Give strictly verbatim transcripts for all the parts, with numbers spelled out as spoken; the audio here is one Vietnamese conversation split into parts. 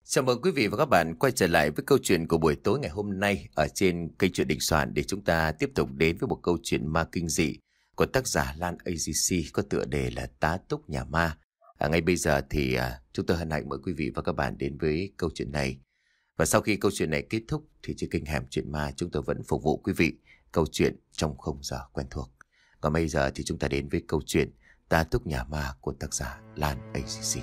Chào mừng quý vị và các bạn quay trở lại với câu chuyện của buổi tối ngày hôm nay ở trên kênh Chuyện Đình Soạn để chúng ta tiếp tục đến với một câu chuyện ma kinh dị của tác giả Lan a giê xê có tựa đề là Tá Túc Nhà Ma. À, ngay bây giờ thì à, chúng tôi hân hạnh mời quý vị và các bạn đến với câu chuyện này. Và sau khi câu chuyện này kết thúc thì trên kênh Hẻm Chuyện Ma chúng tôi vẫn phục vụ quý vị câu chuyện trong khung giờ quen thuộc. Còn bây giờ thì chúng ta đến với câu chuyện Tá Túc Nhà Ma của tác giả Lan a giê xê.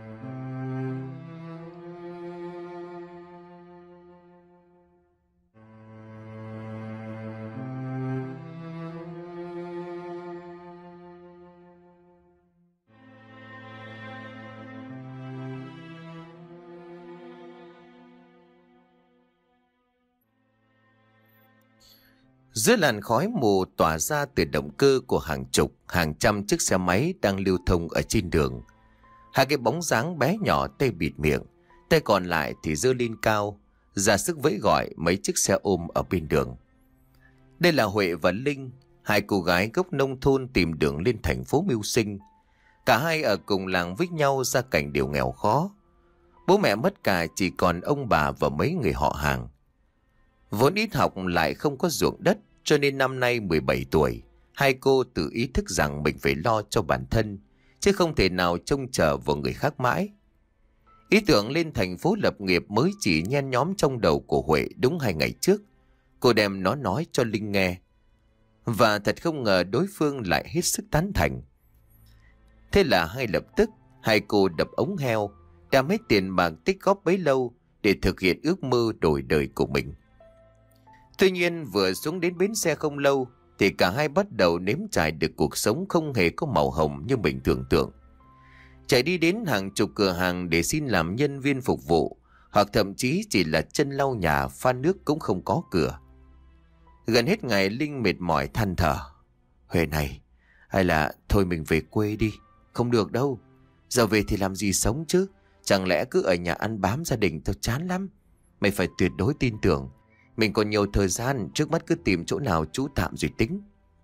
Dưới làn khói mù tỏa ra từ động cơ của hàng chục, hàng trăm chiếc xe máy đang lưu thông ở trên đường. Hai cái bóng dáng bé nhỏ tay bịt miệng, tay còn lại thì giơ lên cao, ra sức vẫy gọi mấy chiếc xe ôm ở bên đường. Đây là Huệ và Linh, hai cô gái gốc nông thôn tìm đường lên thành phố mưu sinh. Cả hai ở cùng làng với nhau, gia cảnh đều nghèo khó. Bố mẹ mất cả, chỉ còn ông bà và mấy người họ hàng. Vốn ít học lại không có ruộng đất, cho nên năm nay mười bảy tuổi, hai cô tự ý thức rằng mình phải lo cho bản thân, chứ không thể nào trông chờ vào người khác mãi. Ý tưởng lên thành phố lập nghiệp mới chỉ nhen nhóm trong đầu của Huệ đúng hai ngày trước. Cô đem nó nói cho Linh nghe. Và thật không ngờ đối phương lại hết sức tán thành. Thế là ngay lập tức, hai cô đập ống heo, đem hết tiền bạc tích góp bấy lâu để thực hiện ước mơ đổi đời của mình. Tuy nhiên vừa xuống đến bến xe không lâu thì cả hai bắt đầu nếm trải được cuộc sống không hề có màu hồng như mình tưởng tượng. Chạy đi đến hàng chục cửa hàng để xin làm nhân viên phục vụ, hoặc thậm chí chỉ là chân lau nhà pha nước cũng không có cửa. Gần hết ngày, Linh mệt mỏi than thở. Huệ này, hay là thôi mình về quê đi. Không được đâu, giờ về thì làm gì sống chứ. Chẳng lẽ cứ ở nhà ăn bám gia đình, tao chán lắm. Mày phải tuyệt đối tin tưởng, mình còn nhiều thời gian, trước mắt cứ tìm chỗ nào trú tạm rồi tính.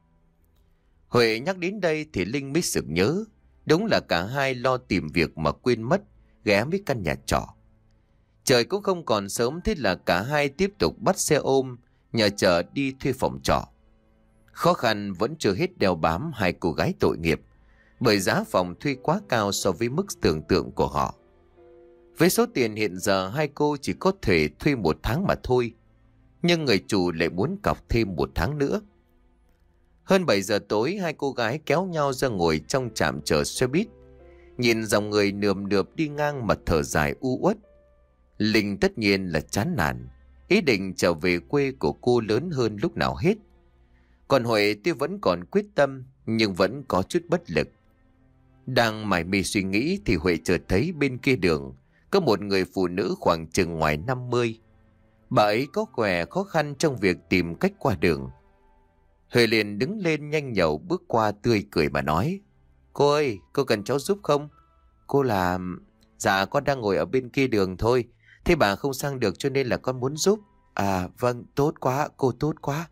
Huệ nhắc đến đây thì Linh mới sực nhớ. Đúng là cả hai lo tìm việc mà quên mất ghé với căn nhà trọ. Trời cũng không còn sớm, thế là cả hai tiếp tục bắt xe ôm nhờ chở đi thuê phòng trọ. Khó khăn vẫn chưa hết đeo bám hai cô gái tội nghiệp, bởi giá phòng thuê quá cao so với mức tưởng tượng của họ. Với số tiền hiện giờ hai cô chỉ có thể thuê một tháng mà thôi, nhưng người chủ lại muốn cọc thêm một tháng nữa. Hơn bảy giờ tối, hai cô gái kéo nhau ra ngồi trong trạm chờ xe buýt, nhìn dòng người nườm nượp đi ngang mà thở dài u uất. Linh tất nhiên là chán nản, ý định trở về quê của cô lớn hơn lúc nào hết. Còn Huệ tuy vẫn còn quyết tâm, nhưng vẫn có chút bất lực. Đang mải mê suy nghĩ thì Huệ chợt thấy bên kia đường có một người phụ nữ khoảng chừng ngoài năm mươi. Bà ấy có vẻ khó khăn trong việc tìm cách qua đường. Huệ liền đứng lên nhanh nhậu bước qua, tươi cười mà nói: Cô ơi, cô cần cháu giúp không? Cô là... Dạ con đang ngồi ở bên kia đường thôi. Thế bà không sang được cho nên là con muốn giúp. À vâng, tốt quá, cô tốt quá.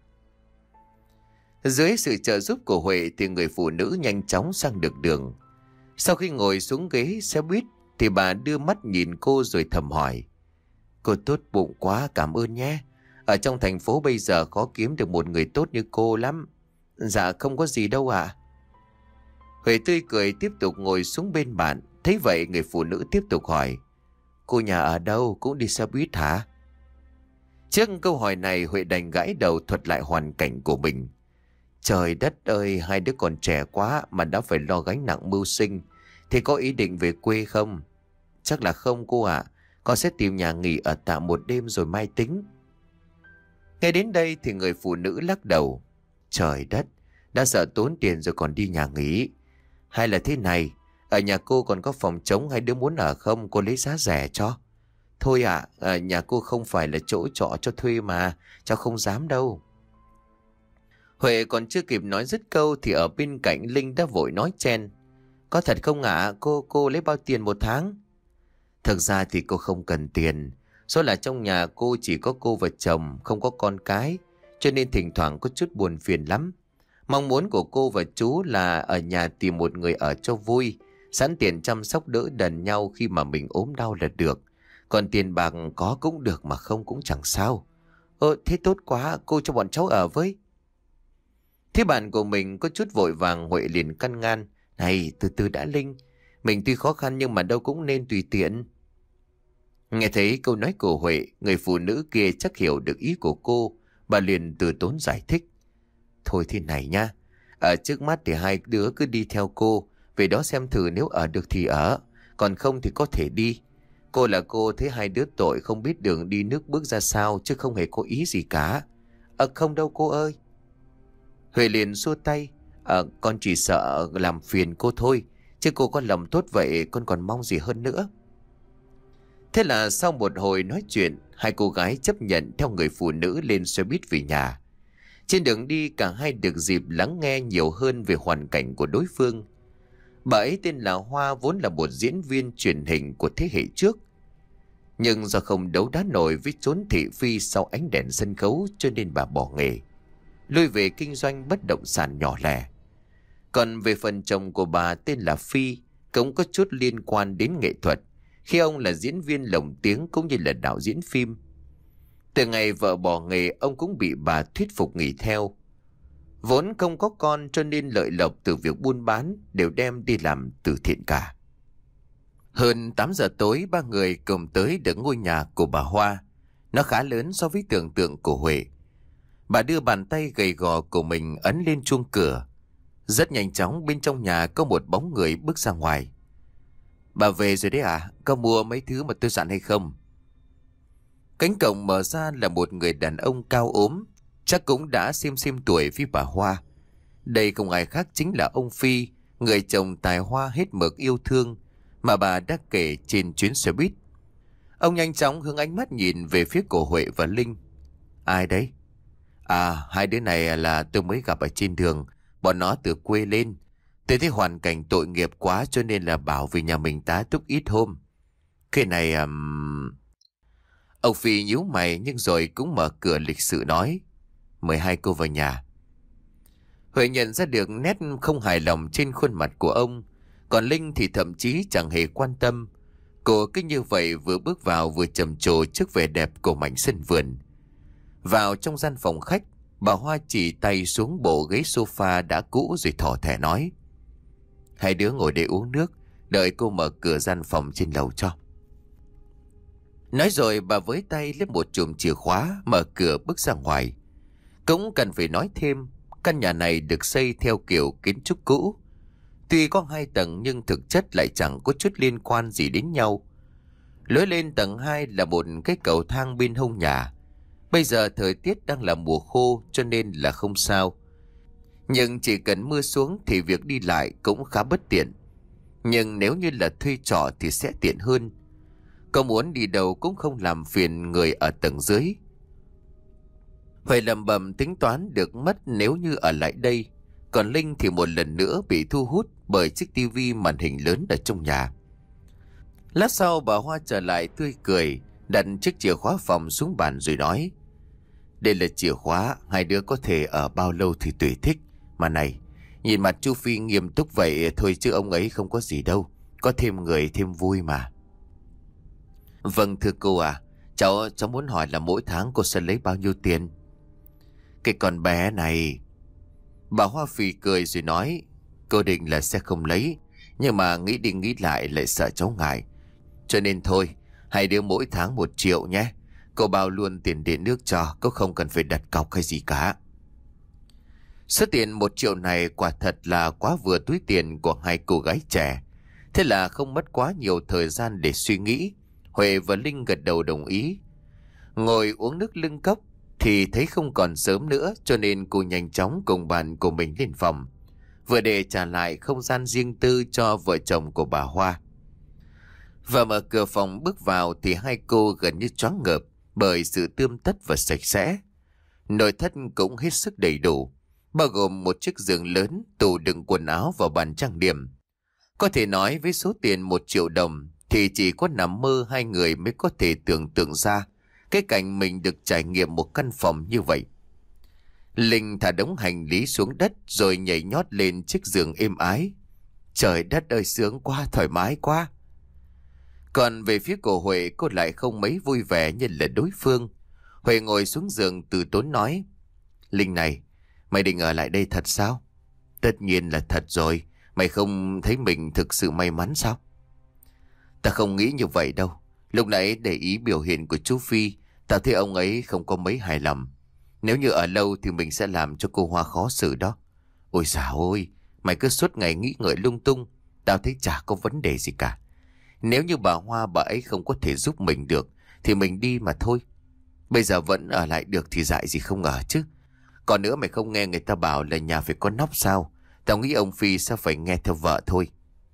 Dưới sự trợ giúp của Huệ thì người phụ nữ nhanh chóng sang được đường. Sau khi ngồi xuống ghế xe buýt thì bà đưa mắt nhìn cô rồi thầm hỏi: Cô tốt bụng quá, cảm ơn nhé. Ở trong thành phố bây giờ khó kiếm được một người tốt như cô lắm. Dạ không có gì đâu ạ. Huệ tươi cười tiếp tục ngồi xuống bên bạn. Thấy vậy người phụ nữ tiếp tục hỏi: Cô nhà ở đâu, cũng đi xe buýt hả? Trước câu hỏi này, Huệ đành gãi đầu thuật lại hoàn cảnh của mình. Trời đất ơi, hai đứa còn trẻ quá mà đã phải lo gánh nặng mưu sinh. Thì có ý định về quê không? Chắc là không cô ạ. Con sẽ tìm nhà nghỉ ở tạm một đêm rồi mai tính. Nghe đến đây thì người phụ nữ lắc đầu. Trời đất, đã sợ tốn tiền rồi còn đi nhà nghỉ. Hay là thế này, ở nhà cô còn có phòng trống, hai đứa muốn ở không? Cô lấy giá rẻ cho. Thôi ạ, à, nhà cô không phải là chỗ trọ cho thuê mà, cháu không dám đâu. Huệ còn chưa kịp nói dứt câu thì ở bên cạnh Linh đã vội nói chen: Có thật không ạ? Cô cô lấy bao tiền một tháng? Thực ra thì cô không cần tiền. Số là trong nhà cô chỉ có cô và chồng, không có con cái, cho nên thỉnh thoảng có chút buồn phiền lắm. Mong muốn của cô và chú là ở nhà tìm một người ở cho vui, sẵn tiền chăm sóc đỡ đần nhau khi mà mình ốm đau là được. Còn tiền bạc có cũng được mà không cũng chẳng sao. Ơ thế tốt quá, cô cho bọn cháu ở với. Thế bạn của mình có chút vội vàng, Huệ liền căn ngăn. Này từ từ đã Linh, mình tuy khó khăn nhưng mà đâu cũng nên tùy tiện. Nghe thấy câu nói của Huệ, người phụ nữ kia chắc hiểu được ý của cô. Bà liền từ tốn giải thích. Thôi thế này nha, ở trước mắt thì hai đứa cứ đi theo cô, về đó xem thử, nếu ở được thì ở, còn không thì có thể đi. Cô là cô, thấy hai đứa tội không biết đường đi nước bước ra sao, chứ không hề có ý gì cả. Ờ không đâu cô ơi. Huệ liền xua tay. Ờ con chỉ sợ làm phiền cô thôi, chứ cô có lòng tốt vậy con còn mong gì hơn nữa. Thế là sau một hồi nói chuyện, hai cô gái chấp nhận theo người phụ nữ lên xe buýt về nhà. Trên đường đi cả hai được dịp lắng nghe nhiều hơn về hoàn cảnh của đối phương. Bà ấy tên là Hoa, vốn là một diễn viên truyền hình của thế hệ trước. Nhưng do không đấu đá nổi với chốn thị phi sau ánh đèn sân khấu, cho nên bà bỏ nghề, lui về kinh doanh bất động sản nhỏ lẻ. Còn về phần chồng của bà tên là Phi, cũng có chút liên quan đến nghệ thuật, khi ông là diễn viên lồng tiếng cũng như là đạo diễn phim. Từ ngày vợ bỏ nghề, ông cũng bị bà thuyết phục nghỉ theo. Vốn không có con cho nên lợi lộc từ việc buôn bán đều đem đi làm từ thiện cả. Hơn tám giờ tối, ba người cùng tới được ngôi nhà của bà Hoa. Nó khá lớn so với tưởng tượng của Huệ. Bà đưa bàn tay gầy gò của mình ấn lên chuông cửa. Rất nhanh chóng bên trong nhà có một bóng người bước ra ngoài. Bà về rồi đấy à? Có mua mấy thứ mà tôi dặn hay không? Cánh cổng mở ra là một người đàn ông cao ốm, chắc cũng đã xem xem tuổi với bà Hoa. Đây không ai khác chính là ông Phi, người chồng tài hoa hết mực yêu thương mà bà đã kể trên chuyến xe buýt. Ông nhanh chóng hướng ánh mắt nhìn về phía của Huệ và Linh. Ai đấy? À, hai đứa này là tôi mới gặp ở trên đường. Bọn nó từ quê lên. Tôi thấy hoàn cảnh tội nghiệp quá cho nên là bảo về nhà mình tá túc ít hôm. Cái này... Um... Ông Phi nhíu mày nhưng rồi cũng mở cửa lịch sự nói. Mời hai cô vào nhà. Huệ nhận ra được nét không hài lòng trên khuôn mặt của ông. Còn Linh thì thậm chí chẳng hề quan tâm. Cô cứ như vậy vừa bước vào vừa trầm trồ trước vẻ đẹp của mảnh sân vườn. Vào trong gian phòng khách, bà Hoa chỉ tay xuống bộ ghế sofa đã cũ rồi thỏ thẻ nói. Hai đứa ngồi để uống nước, đợi cô mở cửa gian phòng trên lầu cho. Nói rồi bà với tay lấy một chùm chìa khóa, mở cửa bước ra ngoài. Cũng cần phải nói thêm, căn nhà này được xây theo kiểu kiến trúc cũ. Tuy có hai tầng nhưng thực chất lại chẳng có chút liên quan gì đến nhau. Lối lên tầng hai là một cái cầu thang bên hông nhà. Bây giờ thời tiết đang là mùa khô cho nên là không sao. Nhưng chỉ cần mưa xuống thì việc đi lại cũng khá bất tiện. Nhưng nếu như là thuê trọ thì sẽ tiện hơn. Có muốn đi đâu cũng không làm phiền người ở tầng dưới. Huệ lầm bầm tính toán được mất nếu như ở lại đây. Còn Linh thì một lần nữa bị thu hút bởi chiếc tivi màn hình lớn ở trong nhà. Lát sau bà Hoa trở lại tươi cười, đặt chiếc chìa khóa phòng xuống bàn rồi nói. Đây là chìa khóa, hai đứa có thể ở bao lâu thì tùy thích. Mà này, nhìn mặt chú Phi nghiêm túc vậy thôi chứ ông ấy không có gì đâu. Có thêm người thêm vui mà. Vâng thưa cô à, cháu cháu muốn hỏi là mỗi tháng cô sẽ lấy bao nhiêu tiền? Cái con bé này... Bà Hoa phì cười rồi nói. Cô định là sẽ không lấy, nhưng mà nghĩ đi nghĩ lại lại sợ cháu ngại. Cho nên thôi, hai đứa mỗi tháng một triệu nhé. Cô bao luôn tiền điện nước cho, cô không cần phải đặt cọc hay gì cả. Số tiền một triệu này quả thật là quá vừa túi tiền của hai cô gái trẻ. Thế là không mất quá nhiều thời gian để suy nghĩ, Huệ và Linh gật đầu đồng ý. Ngồi uống nước lưng cốc thì thấy không còn sớm nữa, cho nên cô nhanh chóng cùng bạn của mình lên phòng, vừa để trả lại không gian riêng tư cho vợ chồng của bà Hoa. Và mở cửa phòng bước vào thì hai cô gần như choáng ngợp bởi sự tươm tất và sạch sẽ. Nội thất cũng hết sức đầy đủ, bao gồm một chiếc giường lớn, tủ đựng quần áo và bàn trang điểm. Có thể nói với số tiền một triệu đồng thì chỉ có nằm mơ hai người mới có thể tưởng tượng ra cái cảnh mình được trải nghiệm một căn phòng như vậy. Linh thả đống hành lý xuống đất rồi nhảy nhót lên chiếc giường êm ái. Trời đất ơi, sướng quá, thoải mái quá. Còn về phía của Huệ, cô lại không mấy vui vẻ như là đối phương. Huệ ngồi xuống giường từ tốn nói: Linh này, mày định ở lại đây thật sao? Tất nhiên là thật rồi. Mày không thấy mình thực sự may mắn sao? Ta không nghĩ như vậy đâu. Lúc nãy để ý biểu hiện của chú Phi, ta thấy ông ấy không có mấy hài lòng. Nếu như ở lâu thì mình sẽ làm cho cô Hoa khó xử đó. Ôi dào ôi, mày cứ suốt ngày nghĩ ngợi lung tung. Tao thấy chả có vấn đề gì cả. Nếu như bà Hoa bà ấy không có thể giúp mình được thì mình đi mà thôi. Bây giờ vẫn ở lại được thì dại gì không ở chứ. Còn nữa, mày không nghe người ta bảo là nhà phải có nóc sao? Tao nghĩ ông Phi sẽ phải nghe theo vợ thôi.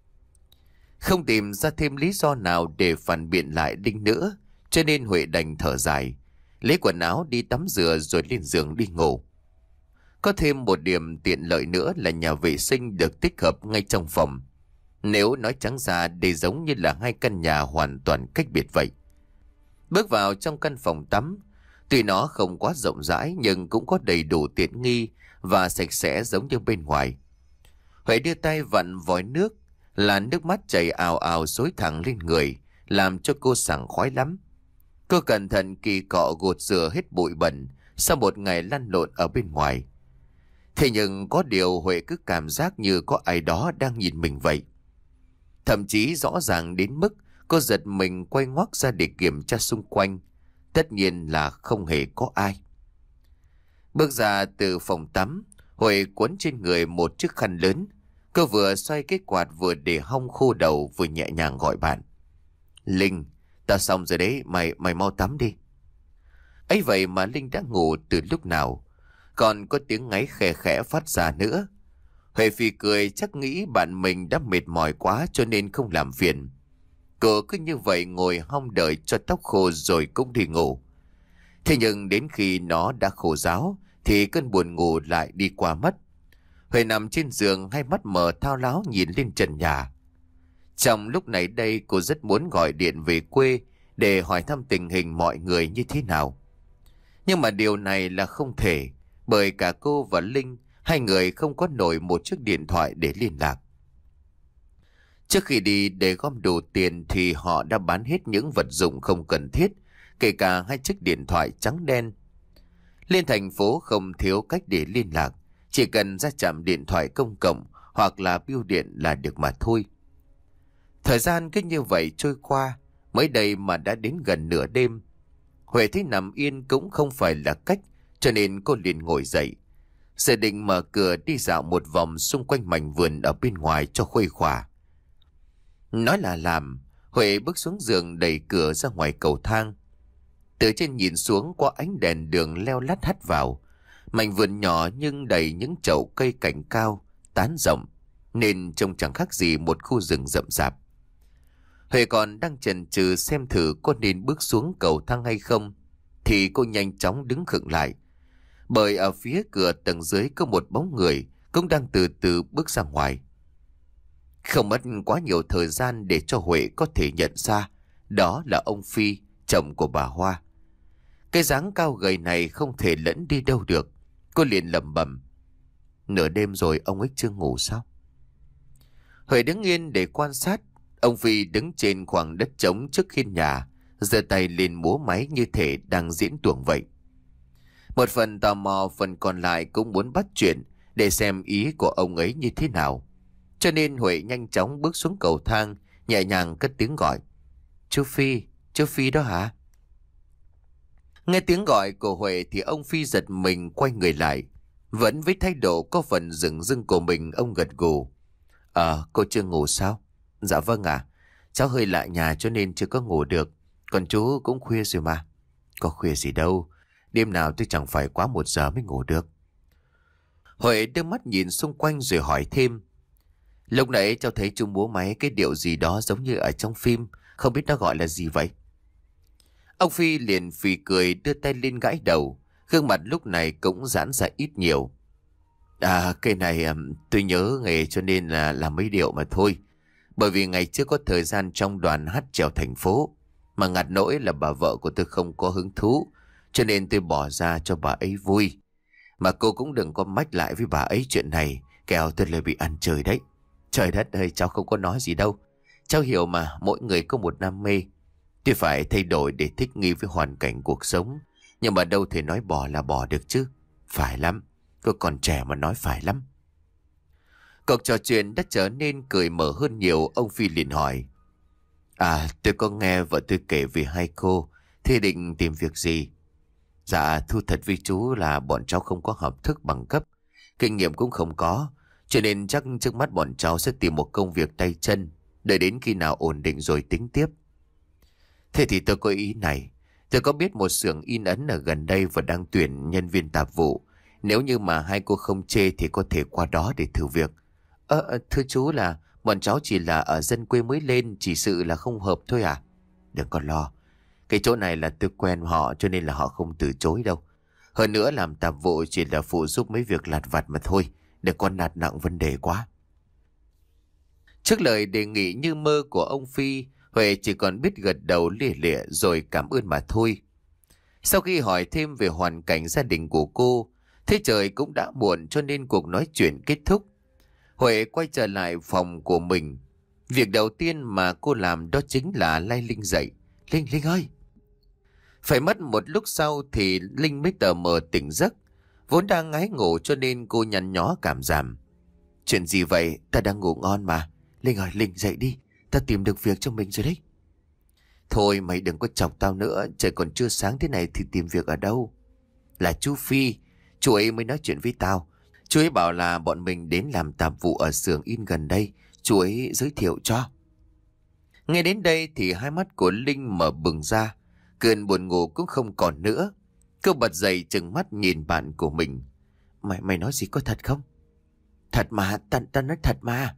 Không tìm ra thêm lý do nào để phản biện lại Linh nữa, cho nên Huệ đành thở dài, lấy quần áo đi tắm rửa rồi lên giường đi ngủ. Có thêm một điểm tiện lợi nữa là nhà vệ sinh được tích hợp ngay trong phòng. Nếu nói trắng ra, đây giống như là hai căn nhà hoàn toàn cách biệt vậy. Bước vào trong căn phòng tắm, tuy nó không quá rộng rãi nhưng cũng có đầy đủ tiện nghi và sạch sẽ giống như bên ngoài. Huệ đưa tay vặn vòi nước, là nước mắt chảy ào ào xối thẳng lên người, làm cho cô sảng khoái lắm. Cô cẩn thận kỳ cọ gột rửa hết bụi bẩn sau một ngày lăn lộn ở bên ngoài. Thế nhưng có điều Huệ cứ cảm giác như có ai đó đang nhìn mình vậy. Thậm chí rõ ràng đến mức cô giật mình quay ngoắt ra để kiểm tra xung quanh. Tất nhiên là không hề có ai. Bước ra từ phòng tắm, Huệ quấn trên người một chiếc khăn lớn. Cô vừa xoay cái quạt vừa để hong khô đầu vừa nhẹ nhàng gọi bạn: Linh, tao xong rồi đấy, mày mày mau tắm đi. Ấy vậy mà Linh đã ngủ từ lúc nào. Còn có tiếng ngáy khè khẽ phát ra nữa. Huệ phì cười, chắc nghĩ bạn mình đã mệt mỏi quá cho nên không làm phiền. Cô cứ như vậy ngồi hong đợi cho tóc khô rồi cũng đi ngủ. Thế nhưng đến khi nó đã khô ráo thì cơn buồn ngủ lại đi qua mất. Huệ nằm trên giường, hai mắt mở thao láo nhìn lên trần nhà. Trong lúc này đây, cô rất muốn gọi điện về quê để hỏi thăm tình hình mọi người như thế nào. Nhưng mà điều này là không thể, bởi cả cô và Linh, hai người không có nổi một chiếc điện thoại để liên lạc. Trước khi đi để gom đủ tiền thì họ đã bán hết những vật dụng không cần thiết, kể cả hai chiếc điện thoại trắng đen. Lên thành phố không thiếu cách để liên lạc, chỉ cần ra trạm điện thoại công cộng hoặc là bưu điện là được mà thôi. Thời gian cứ như vậy trôi qua, mới đây mà đã đến gần nửa đêm. Huệ thấy nằm yên cũng không phải là cách, cho nên cô liền ngồi dậy. Giờ định mở cửa đi dạo một vòng xung quanh mảnh vườn ở bên ngoài cho khuây khỏa. Nói là làm, Huệ bước xuống giường đẩy cửa ra ngoài cầu thang. Từ trên nhìn xuống qua ánh đèn đường leo lắt hắt vào. Mảnh vườn nhỏ nhưng đầy những chậu cây cảnh cao, tán rộng, nên trông chẳng khác gì một khu rừng rậm rạp. Huệ còn đang chần chừ xem thử có nên bước xuống cầu thang hay không, thì cô nhanh chóng đứng khựng lại. Bởi ở phía cửa tầng dưới có một bóng người cũng đang từ từ bước ra ngoài. Không mất quá nhiều thời gian để cho Huệ có thể nhận ra đó là ông Phi, chồng của bà Hoa. Cái dáng cao gầy này không thể lẫn đi đâu được. Cô liền lẩm bẩm: Nửa đêm rồi ông ấy chưa ngủ sao? Huệ đứng yên để quan sát. Ông Phi đứng trên khoảng đất trống trước hiên nhà, giơ tay lên múa máy như thể đang diễn tuồng vậy. Một phần tò mò, phần còn lại cũng muốn bắt chuyện để xem ý của ông ấy như thế nào. Cho nên Huệ nhanh chóng bước xuống cầu thang, nhẹ nhàng cất tiếng gọi: Chú Phi, chú Phi đó hả? Nghe tiếng gọi của Huệ thì ông Phi giật mình quay người lại. Vẫn với thái độ có phần rừng rưng của mình, ông gật gù: Ờ, cô chưa ngủ sao? Dạ vâng ạ. Cháu hơi lạ nhà cho nên chưa có ngủ được. Còn chú cũng khuya rồi mà. Có khuya gì đâu. Đêm nào tôi chẳng phải quá một giờ mới ngủ được. Huệ đưa mắt nhìn xung quanh rồi hỏi thêm: Lúc nãy cháu thấy chú múa máy cái điệu gì đó giống như ở trong phim. Không biết nó gọi là gì vậy? Ông Phi liền phì cười, đưa tay lên gãi đầu. Gương mặt lúc này cũng giãn ra ít nhiều. À, cái này tôi nhớ nghề cho nên là làm mấy điệu mà thôi. Bởi vì ngày trước có thời gian trong đoàn hát chèo thành phố, mà ngặt nỗi là bà vợ của tôi không có hứng thú, cho nên tôi bỏ ra cho bà ấy vui. Mà cô cũng đừng có mách lại với bà ấy chuyện này, kẻo tôi lại bị ăn chơi đấy. Trời đất ơi, cháu không có nói gì đâu. Cháu hiểu mà, mỗi người có một đam mê. Tuy phải thay đổi để thích nghi với hoàn cảnh cuộc sống, nhưng mà đâu thể nói bỏ là bỏ được chứ. Phải lắm, cô còn trẻ mà nói phải lắm. Cuộc trò chuyện đã trở nên cởi mở hơn nhiều. Ông Phi liền hỏi: À, tôi có nghe vợ tôi kể về hai cô, thế định tìm việc gì? Dạ, thú thật với chú là bọn cháu không có học thức bằng cấp, kinh nghiệm cũng không có, cho nên chắc trước mắt bọn cháu sẽ tìm một công việc tay chân, đợi đến khi nào ổn định rồi tính tiếp. Thế thì tôi có ý này, tôi có biết một xưởng in ấn ở gần đây và đang tuyển nhân viên tạp vụ. Nếu như mà hai cô không chê thì có thể qua đó để thử việc. Ờ, thưa chú là bọn cháu chỉ là ở dân quê mới lên, chỉ sự là không hợp thôi à? Đừng có lo, cái chỗ này là tôi quen họ cho nên là họ không từ chối đâu. Hơn nữa làm tạp vụ chỉ là phụ giúp mấy việc lặt vặt mà thôi, đừng có nạt nặng vấn đề quá. Trước lời đề nghị như mơ của ông Phi, Huệ chỉ còn biết gật đầu lìa lịa rồi cảm ơn mà thôi. Sau khi hỏi thêm về hoàn cảnh gia đình của cô, thế trời cũng đã muộn cho nên cuộc nói chuyện kết thúc. Huệ quay trở lại phòng của mình. Việc đầu tiên mà cô làm đó chính là lay Linh dậy. Linh, Linh ơi! Phải mất một lúc sau thì Linh mới tờ mờ tỉnh giấc. Vốn đang ngái ngủ cho nên cô nhăn nhó cảm giảm. Chuyện gì vậy? Ta đang ngủ ngon mà. Linh ơi, Linh dậy đi. Ta tìm được việc cho mình rồi đấy. Thôi mày đừng có chọc tao nữa. Trời còn chưa sáng thế này thì tìm việc ở đâu? Là chú Phi. Chú ấy mới nói chuyện với tao. Chú ấy bảo là bọn mình đến làm tạp vụ ở xưởng in gần đây. Chú ấy giới thiệu cho. Nghe đến đây thì hai mắt của Linh mở bừng ra. Cơn buồn ngủ cũng không còn nữa. Cô bật dậy trừng mắt nhìn bạn của mình. Mày mày nói gì, có thật không? Thật mà, ta, ta nói thật mà.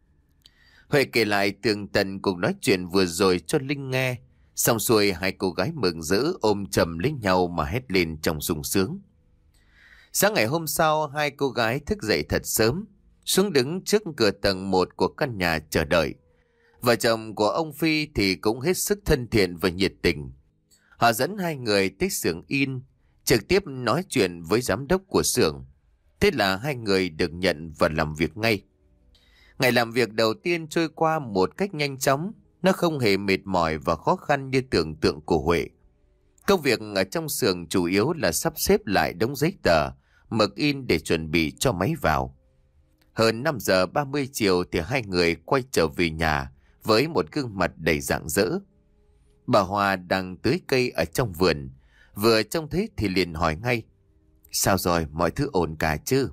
Huệ kể lại tường tận cuộc nói chuyện vừa rồi cho Linh nghe. Xong xuôi hai cô gái mừng rỡ ôm chầm lấy nhau mà hét lên trong sung sướng. Sáng ngày hôm sau, hai cô gái thức dậy thật sớm, xuống đứng trước cửa tầng một của căn nhà chờ đợi. Vợ chồng của ông Phi thì cũng hết sức thân thiện và nhiệt tình. Họ dẫn hai người tới xưởng in, trực tiếp nói chuyện với giám đốc của xưởng. Thế là hai người được nhận và làm việc ngay. Ngày làm việc đầu tiên trôi qua một cách nhanh chóng, nó không hề mệt mỏi và khó khăn như tưởng tượng của Huệ. Công việc ở trong xưởng chủ yếu là sắp xếp lại đống giấy tờ, mực in để chuẩn bị cho máy vào. Hơn năm giờ ba mươi chiều thì hai người quay trở về nhà với một gương mặt đầy rạng rỡ. Bà Hòa đang tưới cây ở trong vườn, vừa trông thấy thì liền hỏi ngay: Sao rồi, mọi thứ ổn cả chứ?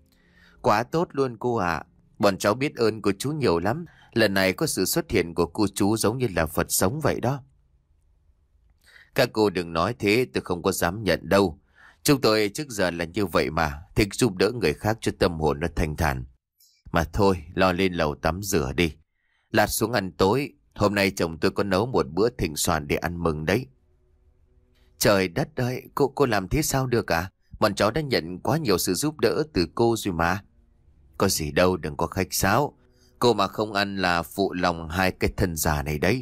Quá tốt luôn cô ạ. Bọn cháu biết ơn của chú nhiều lắm. Lần này có sự xuất hiện của cô chú giống như là Phật sống vậy đó. Các cô đừng nói thế, tôi không có dám nhận đâu. Chúng tôi trước giờ là như vậy mà, thích giúp đỡ người khác cho tâm hồn nó thanh thản. Mà thôi, lo lên lầu tắm rửa đi. Lát xuống ăn tối, hôm nay chồng tôi có nấu một bữa thịnh soạn để ăn mừng đấy. Trời đất ơi, cô cô làm thế sao được à? Bọn cháu đã nhận quá nhiều sự giúp đỡ từ cô rồi mà. Có gì đâu, đừng có khách sáo. Cô mà không ăn là phụ lòng hai cái thân già này đấy.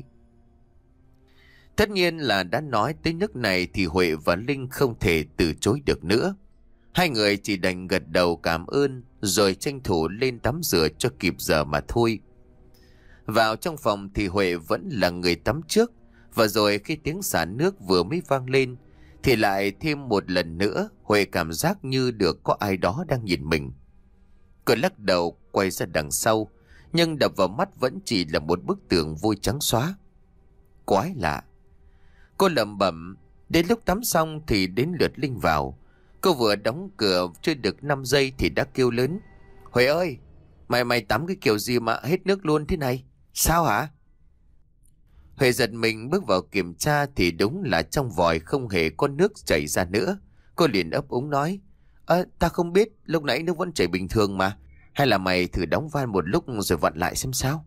Tất nhiên là đã nói tới nước này thì Huệ và Linh không thể từ chối được nữa. Hai người chỉ đành gật đầu cảm ơn rồi tranh thủ lên tắm rửa cho kịp giờ mà thôi. Vào trong phòng thì Huệ vẫn là người tắm trước, và rồi khi tiếng xả nước vừa mới vang lên thì lại thêm một lần nữa Huệ cảm giác như được có ai đó đang nhìn mình. Cô lắc đầu quay ra đằng sau, nhưng đập vào mắt vẫn chỉ là một bức tường vôi trắng xóa. Quái lạ. Cô lẩm bẩm. Đến lúc tắm xong thì đến lượt Linh vào. Cô vừa đóng cửa chưa được năm giây thì đã kêu lớn: Huệ ơi, mày mày tắm cái kiểu gì mà hết nước luôn thế này? Sao hả? Huệ giật mình bước vào kiểm tra thì đúng là trong vòi không hề có nước chảy ra nữa. Cô liền ấp úng nói: Ơ, ta không biết, lúc nãy nước vẫn chảy bình thường mà. Hay là mày thử đóng van một lúc rồi vặn lại xem sao?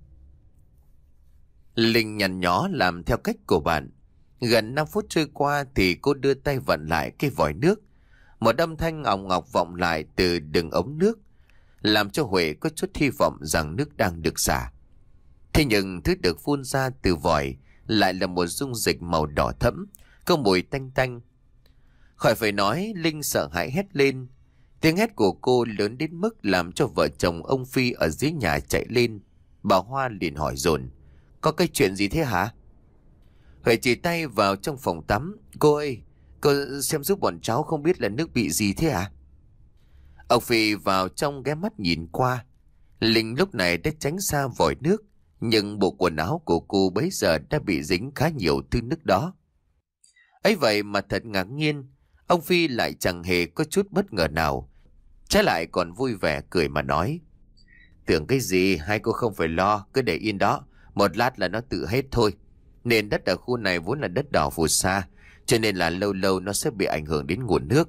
Linh nhằn nhó làm theo cách của bạn. Gần năm phút trôi qua thì cô đưa tay vặn lại cái vòi nước. Một âm thanh ỏng ngọc vọng lại từ đường ống nước, làm cho Huệ có chút hy vọng rằng nước đang được xả. Thế nhưng thứ được phun ra từ vòi lại là một dung dịch màu đỏ thẫm, có mùi tanh tanh. Khỏi phải nói, Linh sợ hãi hét lên. Tiếng hét của cô lớn đến mức làm cho vợ chồng ông Phi ở dưới nhà chạy lên. Bà Hoa liền hỏi dồn: Có cái chuyện gì thế hả? Huệ chỉ tay vào trong phòng tắm. Cô ơi, cô xem giúp bọn cháu, không biết là nước bị gì thế à? Ông Phi vào trong ghé mắt nhìn qua. Linh lúc này đã tránh xa vòi nước, nhưng bộ quần áo của cô bấy giờ đã bị dính khá nhiều thứ nước đó. Ấy vậy mà thật ngạc nhiên, ông Phi lại chẳng hề có chút bất ngờ nào. Trái lại còn vui vẻ cười mà nói. Tưởng cái gì, hai cô không phải lo, cứ để yên đó. Một lát là nó tự hết thôi. Nền đất ở khu này vốn là đất đỏ phù sa, cho nên là lâu lâu nó sẽ bị ảnh hưởng đến nguồn nước.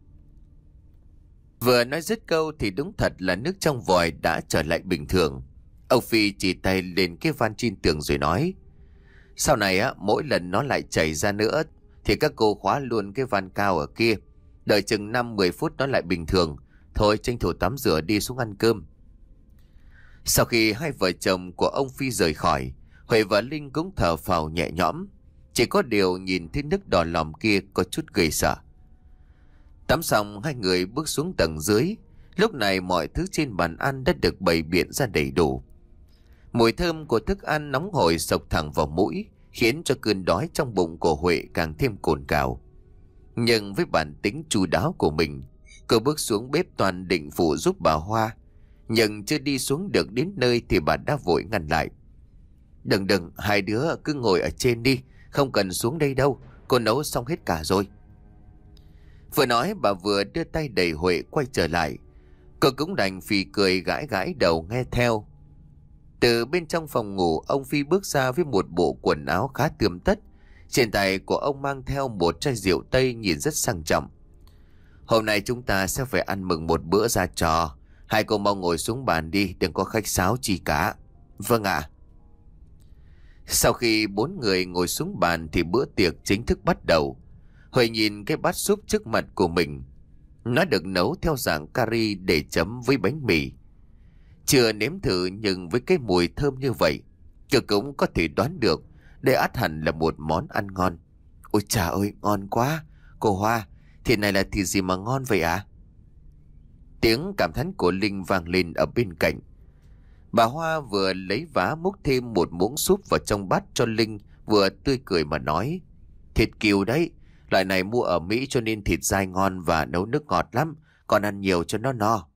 Vừa nói dứt câu thì đúng thật là nước trong vòi đã trở lại bình thường. Ông Phi chỉ tay lên cái van trên tường rồi nói. Sau này á, mỗi lần nó lại chảy ra nữa thì các cô khóa luôn cái van cao ở kia. Đợi chừng năm mười phút nó lại bình thường. Thôi tranh thủ tắm rửa đi xuống ăn cơm. Sau khi hai vợ chồng của ông Phi rời khỏi, Huệ và Linh cũng thở phào nhẹ nhõm. Chỉ có điều nhìn thấy nước đỏ lòm kia có chút gây sợ. Tắm xong hai người bước xuống tầng dưới. Lúc này mọi thứ trên bàn ăn đã được bày biện ra đầy đủ. Mùi thơm của thức ăn nóng hổi xộc thẳng vào mũi, khiến cho cơn đói trong bụng của Huệ càng thêm cồn cào. Nhưng với bản tính chu đáo của mình, cô bước xuống bếp toàn định phụ giúp bà Hoa. Nhưng chưa đi xuống được đến nơi thì bà đã vội ngăn lại. Đừng đừng, hai đứa cứ ngồi ở trên đi, không cần xuống đây đâu, cô nấu xong hết cả rồi. Vừa nói bà vừa đưa tay đẩy Huệ quay trở lại. Cô cũng đành phì cười gãi gãi đầu nghe theo. Từ bên trong phòng ngủ, ông Phi bước ra với một bộ quần áo khá tươm tất. Trên tay của ông mang theo một chai rượu Tây nhìn rất sang trọng. Hôm nay chúng ta sẽ phải ăn mừng một bữa ra trò. Hai cô mau ngồi xuống bàn đi, đừng có khách sáo chi cả. Vâng ạ. Sau khi bốn người ngồi xuống bàn thì bữa tiệc chính thức bắt đầu. Huệ nhìn cái bát súp trước mặt của mình. Nó được nấu theo dạng curry để chấm với bánh mì. Chưa nếm thử nhưng với cái mùi thơm như vậy, cô cũng có thể đoán được đây ắt hẳn là một món ăn ngon. Ôi trời ơi, ngon quá. Cô Hoa, thịt này là thịt gì mà ngon vậy ạ? À? Tiếng cảm thán của Linh vang lên ở bên cạnh. Bà Hoa vừa lấy vá múc thêm một muỗng súp vào trong bát cho Linh, vừa tươi cười mà nói. Thịt cừu đấy, loại này mua ở Mỹ cho nên thịt dai ngon và nấu nước ngọt lắm, còn ăn nhiều cho nó no.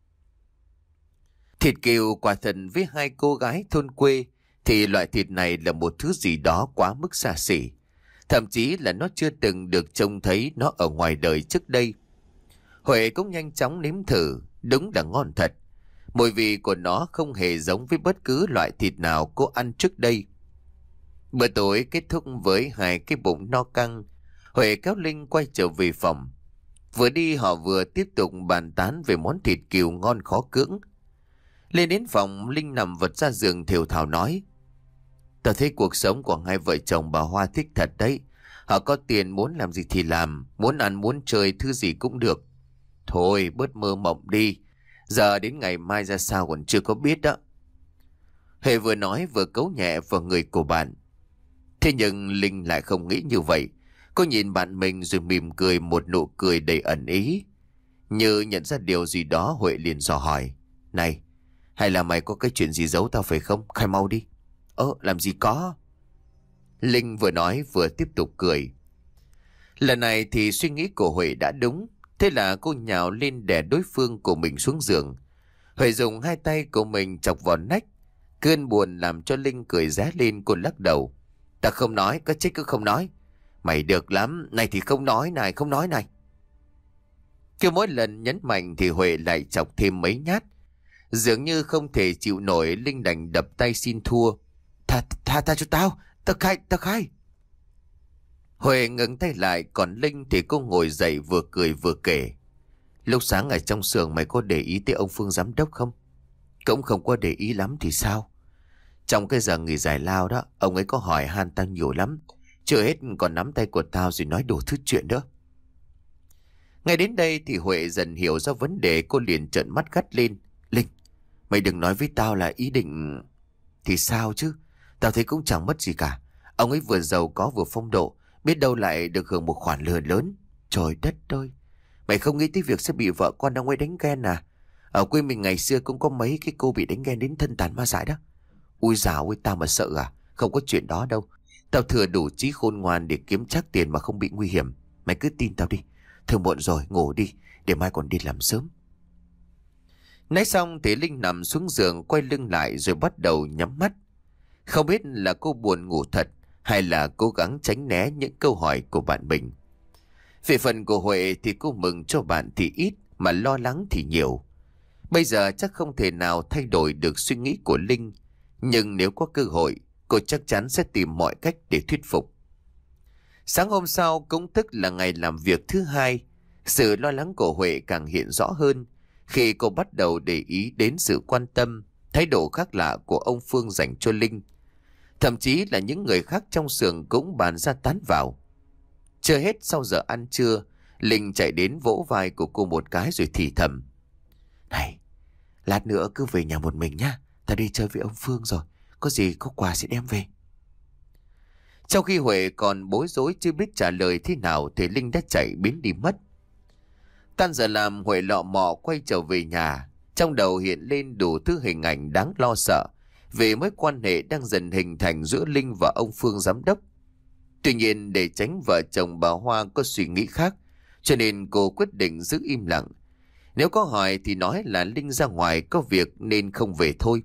Thịt cừu quả thật với hai cô gái thôn quê thì loại thịt này là một thứ gì đó quá mức xa xỉ. Thậm chí là nó chưa từng được trông thấy nó ở ngoài đời trước đây. Huệ cũng nhanh chóng nếm thử, đúng là ngon thật. Mùi vị của nó không hề giống với bất cứ loại thịt nào cô ăn trước đây. Bữa tối kết thúc với hai cái bụng no căng. Huệ kéo Linh quay trở về phòng. Vừa đi họ vừa tiếp tục bàn tán về món thịt cừu ngon khó cưỡng. Lên đến phòng, Linh nằm vật ra giường thều thào nói. Tao thấy cuộc sống của hai vợ chồng bà Hoa thích thật đấy. Họ có tiền muốn làm gì thì làm, muốn ăn muốn chơi thứ gì cũng được. Thôi bớt mơ mộng đi, giờ đến ngày mai ra sao còn chưa có biết đó. Huệ vừa nói vừa cấu nhẹ vào người của bạn. Thế nhưng Linh lại không nghĩ như vậy. Cô nhìn bạn mình rồi mỉm cười một nụ cười đầy ẩn ý. Như nhận ra điều gì đó, Huệ liền dò hỏi. Này, hay là mày có cái chuyện gì giấu tao phải không? Khai mau đi. Ơ, làm gì có. Linh vừa nói vừa tiếp tục cười. Lần này thì suy nghĩ của Huệ đã đúng. Thế là cô nhào lên đè đối phương của mình xuống giường. Huệ dùng hai tay của mình chọc vào nách. Cơn buồn làm cho Linh cười ré lên, cô lắc đầu. Ta không nói, có chết cứ không nói. Mày được lắm, này thì không nói này, không nói này. Cứ mỗi lần nhấn mạnh thì Huệ lại chọc thêm mấy nhát. Dường như không thể chịu nổi, Linh đành đập tay xin thua. Tha, tha, tha cho tao, tao khai, tao khai. Huệ ngừng tay lại, còn Linh thì cô ngồi dậy vừa cười vừa kể. Lúc sáng ở trong xưởng mày có để ý tới ông Phương giám đốc không? Cũng không có để ý lắm thì sao? Trong cái giờ nghỉ giải lao đó, ông ấy có hỏi han tao nhiều lắm. Chưa hết còn nắm tay của tao rồi nói đủ thứ chuyện nữa. Ngay đến đây thì Huệ dần hiểu ra vấn đề, cô liền trợn mắt gắt lên. Linh, mày đừng nói với tao là ý định... Thì sao chứ? Tao thấy cũng chẳng mất gì cả. Ông ấy vừa giàu có vừa phong độ, biết đâu lại được hưởng một khoản lừa lớn. Trời đất ơi, mày không nghĩ tới việc sẽ bị vợ con ông ấy đánh ghen à? Ở quê mình ngày xưa cũng có mấy cái cô bị đánh ghen đến thân tàn ma dại đó. Ui dào ơi, tao mà sợ à? không có chuyện đó đâu. Tao thừa đủ trí khôn ngoan để kiếm chắc tiền mà không bị nguy hiểm. Mày cứ tin tao đi. Thôi muộn rồi, ngủ đi, để mai còn đi làm sớm. Nói xong thì Linh nằm xuống giường quay lưng lại rồi bắt đầu nhắm mắt. Không biết là cô buồn ngủ thật hay là cố gắng tránh né những câu hỏi của bạn mình. Về phần của Huệ thì cô mừng cho bạn thì ít mà lo lắng thì nhiều. Bây giờ chắc không thể nào thay đổi được suy nghĩ của Linh, nhưng nếu có cơ hội, cô chắc chắn sẽ tìm mọi cách để thuyết phục. Sáng hôm sau cũng tức là ngày làm việc thứ hai, sự lo lắng của Huệ càng hiện rõ hơn khi cô bắt đầu để ý đến sự quan tâm, thái độ khác lạ của ông Phương dành cho Linh. Thậm chí là những người khác trong xưởng cũng bàn ra tán vào. Chưa hết sau giờ ăn trưa, Linh chạy đến vỗ vai của cô một cái rồi thì thầm. Này, lát nữa cứ về nhà một mình nhá. Ta đi chơi với ông Phương rồi. Có gì có quà sẽ đem về. Trong khi Huệ còn bối rối chưa biết trả lời thế nào thì Linh đã chạy biến đi mất. Tan giờ làm, Huệ lọ mọ quay trở về nhà. Trong đầu hiện lên đủ thứ hình ảnh đáng lo sợ về mối quan hệ đang dần hình thành giữa Linh và ông Phương giám đốc. Tuy nhiên để tránh vợ chồng bà Hoa có suy nghĩ khác, cho nên cô quyết định giữ im lặng. Nếu có hỏi thì nói là Linh ra ngoài có việc nên không về thôi.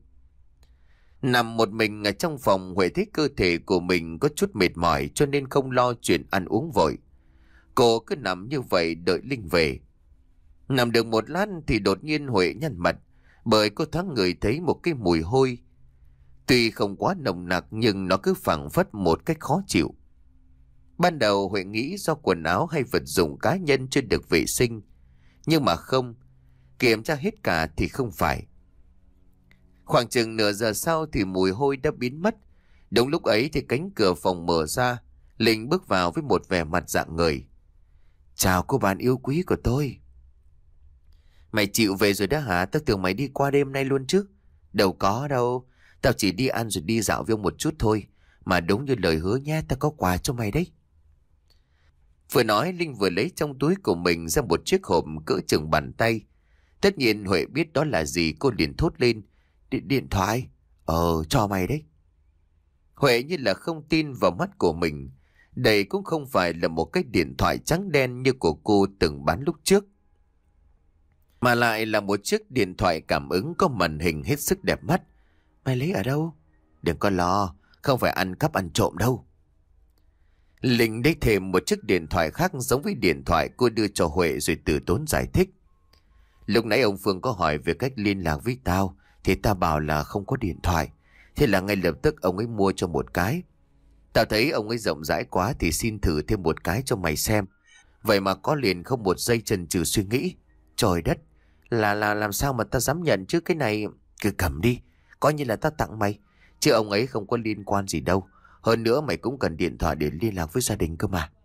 Nằm một mình ở trong phòng, Huệ thấy cơ thể của mình có chút mệt mỏi cho nên không lo chuyện ăn uống vội. Cô cứ nằm như vậy đợi Linh về. Nằm được một lát thì đột nhiên Huệ nhăn mặt bởi cô thoáng ngửi thấy một cái mùi hôi. Tuy không quá nồng nặc nhưng nó cứ phảng phất một cách khó chịu. Ban đầu Huệ nghĩ do quần áo hay vật dụng cá nhân chưa được vệ sinh. Nhưng mà không, kiểm tra hết cả thì không phải. Khoảng chừng nửa giờ sau thì mùi hôi đã biến mất. Đúng lúc ấy thì cánh cửa phòng mở ra. Linh bước vào với một vẻ mặt rạng ngời. Chào cô bạn yêu quý của tôi. Mày chịu về rồi đó hả? Tao tưởng mày đi qua đêm nay luôn chứ. Đâu có đâu. Tao chỉ đi ăn rồi đi dạo với ông một chút thôi. Mà đúng như lời hứa nhé, tao có quà cho mày đấy. Vừa nói Linh vừa lấy trong túi của mình ra một chiếc hộp cỡ chừng bàn tay. Tất nhiên Huệ biết đó là gì, cô liền thốt lên. Điện, điện thoại? Ờ, cho mày đấy. Huệ như là không tin vào mắt của mình. Đây cũng không phải là một cái điện thoại trắng đen như của cô từng bán lúc trước, mà lại là một chiếc điện thoại cảm ứng có màn hình hết sức đẹp mắt. Mày lấy ở đâu? Đừng có lo, không phải ăn cắp ăn trộm đâu. Linh lấy thêm một chiếc điện thoại khác giống với điện thoại cô đưa cho Huệ rồi từ tốn giải thích. Lúc nãy ông Phương có hỏi về cách liên lạc với tao thì tao bảo là không có điện thoại. Thế là ngay lập tức ông ấy mua cho một cái. Tao thấy ông ấy rộng rãi quá thì xin thử thêm một cái cho mày xem. Vậy mà có liền không một giây chần chừ suy nghĩ. Trời đất, là là làm sao mà tao dám nhận chứ, cái này cứ cầm đi, coi như là tao tặng mày. Chứ ông ấy không có liên quan gì đâu. Hơn nữa mày cũng cần điện thoại để liên lạc với gia đình cơ mà.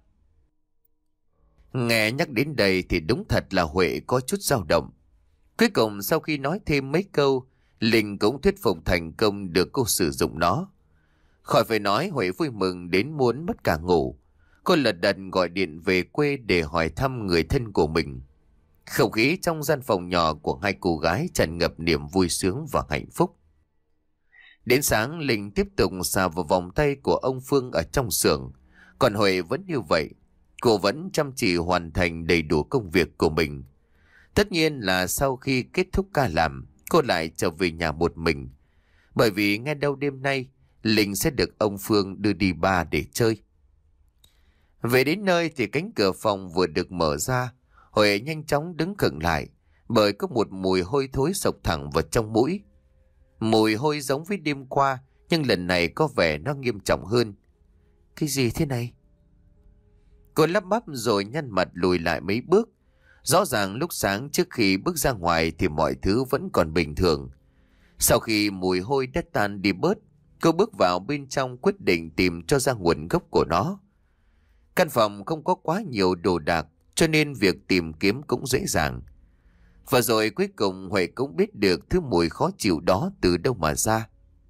Nghe nhắc đến đây thì đúng thật là Huệ có chút dao động. Cuối cùng sau khi nói thêm mấy câu, Linh cũng thuyết phục thành công được cô sử dụng nó. Khỏi phải nói, Huệ vui mừng đến muốn mất cả ngủ. Cô lật đật gọi điện về quê để hỏi thăm người thân của mình. Không khí trong gian phòng nhỏ của hai cô gái tràn ngập niềm vui sướng và hạnh phúc. Đến sáng, Linh tiếp tục xà vào vòng tay của ông Phương ở trong xưởng. Còn Huệ vẫn như vậy. Cô vẫn chăm chỉ hoàn thành đầy đủ công việc của mình. Tất nhiên là sau khi kết thúc ca làm, cô lại trở về nhà một mình. Bởi vì nghe đâu đêm nay, Linh sẽ được ông Phương đưa đi bar để chơi. Về đến nơi thì cánh cửa phòng vừa được mở ra. Huệ nhanh chóng đứng khựng lại bởi có một mùi hôi thối sộc thẳng vào trong mũi. Mùi hôi giống với đêm qua, nhưng lần này có vẻ nó nghiêm trọng hơn. Cái gì thế này? Cô lắp bắp rồi nhăn mặt lùi lại mấy bước. Rõ ràng lúc sáng trước khi bước ra ngoài thì mọi thứ vẫn còn bình thường. Sau khi mùi hôi đã tan đi bớt, cô bước vào bên trong quyết định tìm cho ra nguồn gốc của nó. Căn phòng không có quá nhiều đồ đạc, cho nên việc tìm kiếm cũng dễ dàng. Và rồi cuối cùng Huệ cũng biết được thứ mùi khó chịu đó từ đâu mà ra.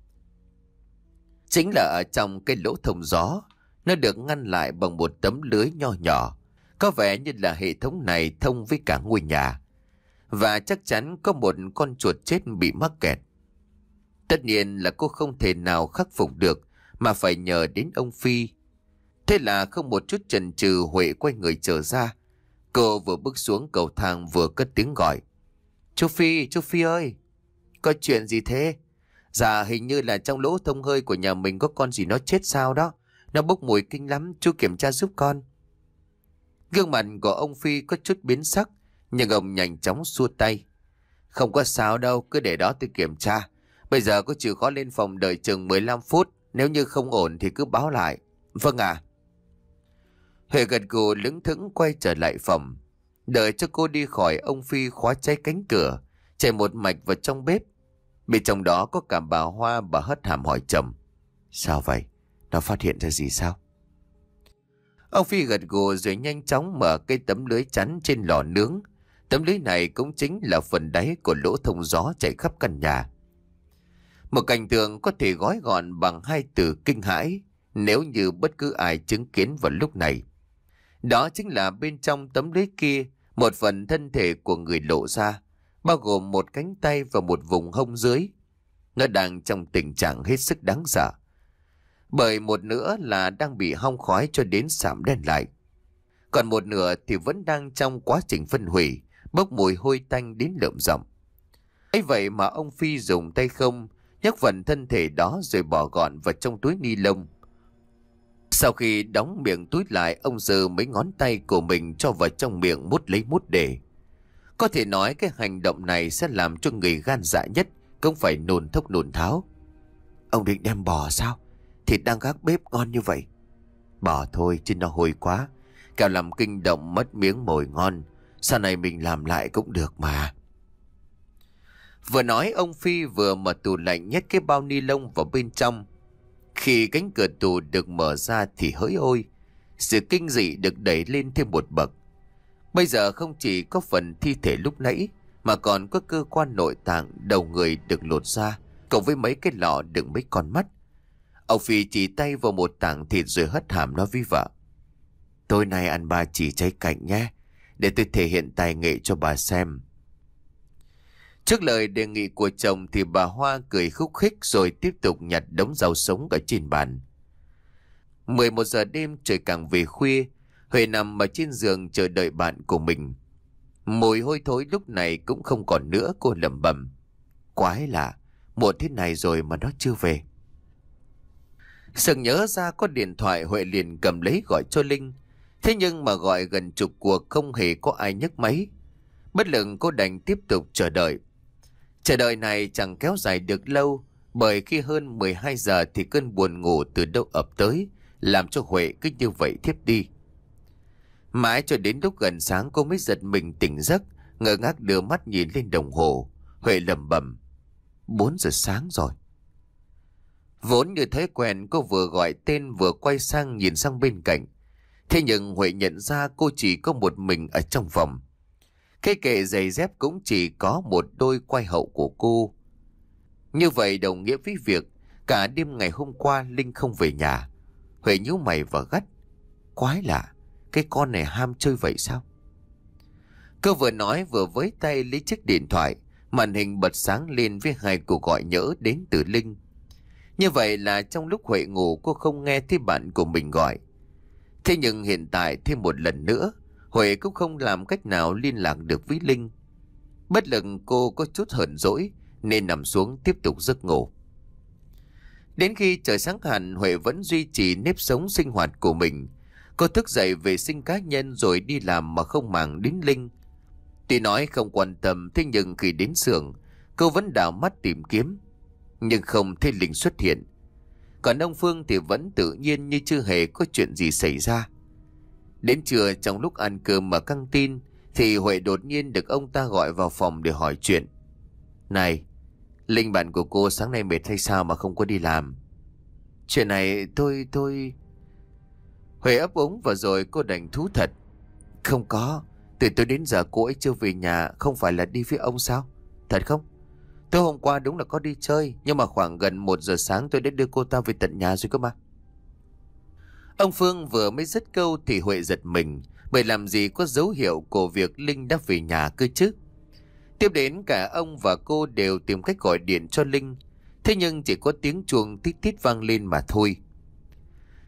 Chính là ở trong cái lỗ thông gió, nó được ngăn lại bằng một tấm lưới nho nhỏ. Có vẻ như là hệ thống này thông với cả ngôi nhà. Và chắc chắn có một con chuột chết bị mắc kẹt. Tất nhiên là cô không thể nào khắc phục được, mà phải nhờ đến ông Phi. Thế là không một chút chần chừ, Huệ quay người trở ra. Cô vừa bước xuống cầu thang vừa cất tiếng gọi. Chú Phi, chú Phi ơi! Có chuyện gì thế? Dạ hình như là trong lỗ thông hơi của nhà mình có con gì nó chết sao đó. Nó bốc mùi kinh lắm, chú kiểm tra giúp con. Gương mặt của ông Phi có chút biến sắc, nhưng ông nhanh chóng xua tay. Không có sao đâu, cứ để đó tôi kiểm tra. Bây giờ có chịu khó lên phòng đợi chừng mười lăm phút. Nếu như không ổn thì cứ báo lại. Vâng ạ. À. Huệ gật gù lững thững quay trở lại phòng. Đợi cho cô đi khỏi, ông Phi khóa cháy cánh cửa, chạy một mạch vào trong bếp. Bên trong đó có cả bà Hoa. Bà hất hàm hỏi chồng. Sao vậy? Nó phát hiện ra gì sao? Ông Phi gật gù rồi nhanh chóng mở cái tấm lưới chắn trên lò nướng. Tấm lưới này cũng chính là phần đáy của lỗ thông gió chạy khắp căn nhà. Một cảnh tượng có thể gói gọn bằng hai từ kinh hãi nếu như bất cứ ai chứng kiến vào lúc này. Đó chính là bên trong tấm lưới kia, một phần thân thể của người lộ ra, bao gồm một cánh tay và một vùng hông dưới. Nó đang trong tình trạng hết sức đáng sợ, bởi một nửa là đang bị hong khói cho đến sạm đen lại, còn một nửa thì vẫn đang trong quá trình phân hủy, bốc mùi hôi tanh đến lợm giọng. ấy vậy mà ông Phi dùng tay không nhấc phần thân thể đó rồi bỏ gọn vào trong túi ni lông. Sau khi đóng miệng túi lại, ông giơ mấy ngón tay của mình cho vào trong miệng mút lấy mút để. Có thể nói cái hành động này sẽ làm cho người gan dạ nhất cũng phải nôn thốc nôn tháo. Ông định đem bò sao? Thịt đang gác bếp ngon như vậy. Bò thôi chứ nó hôi quá, kẻo làm kinh động mất miếng mồi ngon. Sau này mình làm lại cũng được mà. Vừa nói ông Phi vừa mở tủ lạnh nhét cái bao ni lông vào bên trong. Khi cánh cửa tủ được mở ra thì hỡi ôi, sự kinh dị được đẩy lên thêm một bậc. Bây giờ không chỉ có phần thi thể lúc nãy, mà còn có cơ quan nội tạng, đầu người được lột ra, cộng với mấy cái lọ đựng mấy con mắt. Ông Phi chỉ tay vào một tảng thịt rồi hất hàm nói với vợ. Tối nay ăn ba chỉ cháy cạnh nhé, để tôi thể hiện tài nghệ cho bà xem. Trước lời đề nghị của chồng thì bà Hoa cười khúc khích rồi tiếp tục nhặt đống rau sống ở trên bàn. mười một giờ đêm, trời càng về khuya, Huệ nằm ở trên giường chờ đợi bạn của mình. Mùi hôi thối lúc này cũng không còn nữa, cô lẩm bẩm. Quái lạ, muộn thế này rồi mà nó chưa về. Sực nhớ ra có điện thoại, Huệ liền cầm lấy gọi cho Linh. Thế nhưng mà gọi gần chục cuộc không hề có ai nhấc máy. Bất lực cô đành tiếp tục chờ đợi. Chờ đợi này chẳng kéo dài được lâu, bởi khi hơn mười hai giờ thì cơn buồn ngủ từ đâu ập tới, làm cho Huệ cứ như vậy thiếp đi. Mãi cho đến lúc gần sáng cô mới giật mình tỉnh giấc, ngơ ngác đưa mắt nhìn lên đồng hồ. Huệ lẩm bẩm, bốn giờ sáng rồi. Vốn như thói quen, cô vừa gọi tên vừa quay sang nhìn sang bên cạnh. Thế nhưng Huệ nhận ra cô chỉ có một mình ở trong phòng. Cái kệ giày dép cũng chỉ có một đôi quai hậu của cô. Như vậy đồng nghĩa với việc cả đêm ngày hôm qua Linh không về nhà. Huệ nhíu mày và gắt. Quái lạ, cái con này ham chơi vậy sao? Cô vừa nói vừa với tay lấy chiếc điện thoại. Màn hình bật sáng lên với hai cuộc gọi nhỡ đến từ Linh. Như vậy là trong lúc Huệ ngủ cô không nghe thấy bạn của mình gọi. Thế nhưng hiện tại thêm một lần nữa, Huệ cũng không làm cách nào liên lạc được với Linh. Bất lực cô có chút hờn dỗi nên nằm xuống tiếp tục giấc ngủ. Đến khi trời sáng hẳn, Huệ vẫn duy trì nếp sống sinh hoạt của mình. Cô thức dậy vệ sinh cá nhân rồi đi làm mà không màng đến Linh. Tuy nói không quan tâm, thế nhưng khi đến xưởng, cô vẫn đảo mắt tìm kiếm. Nhưng không thấy Linh xuất hiện. Còn ông Phương thì vẫn tự nhiên như chưa hề có chuyện gì xảy ra. Đến trưa trong lúc ăn cơm ở căng tin thì Huệ đột nhiên được ông ta gọi vào phòng để hỏi chuyện. Này, Linh bạn của cô sáng nay mệt hay sao mà không có đi làm? Chuyện này tôi tôi... Huệ ấp úng và rồi cô đành thú thật. Không có, từ tôi đến giờ cô ấy chưa về nhà, không phải là đi với ông sao? Thật không? Tôi hôm qua đúng là có đi chơi, nhưng mà khoảng gần một giờ sáng tôi đã đưa cô ta về tận nhà rồi cơ mà. Ông Phương vừa mới dứt câu thì Huệ giật mình, bởi làm gì có dấu hiệu của việc Linh đã về nhà cơ chứ. Tiếp đến cả ông và cô đều tìm cách gọi điện cho Linh, thế nhưng chỉ có tiếng chuông tít tít vang lên mà thôi.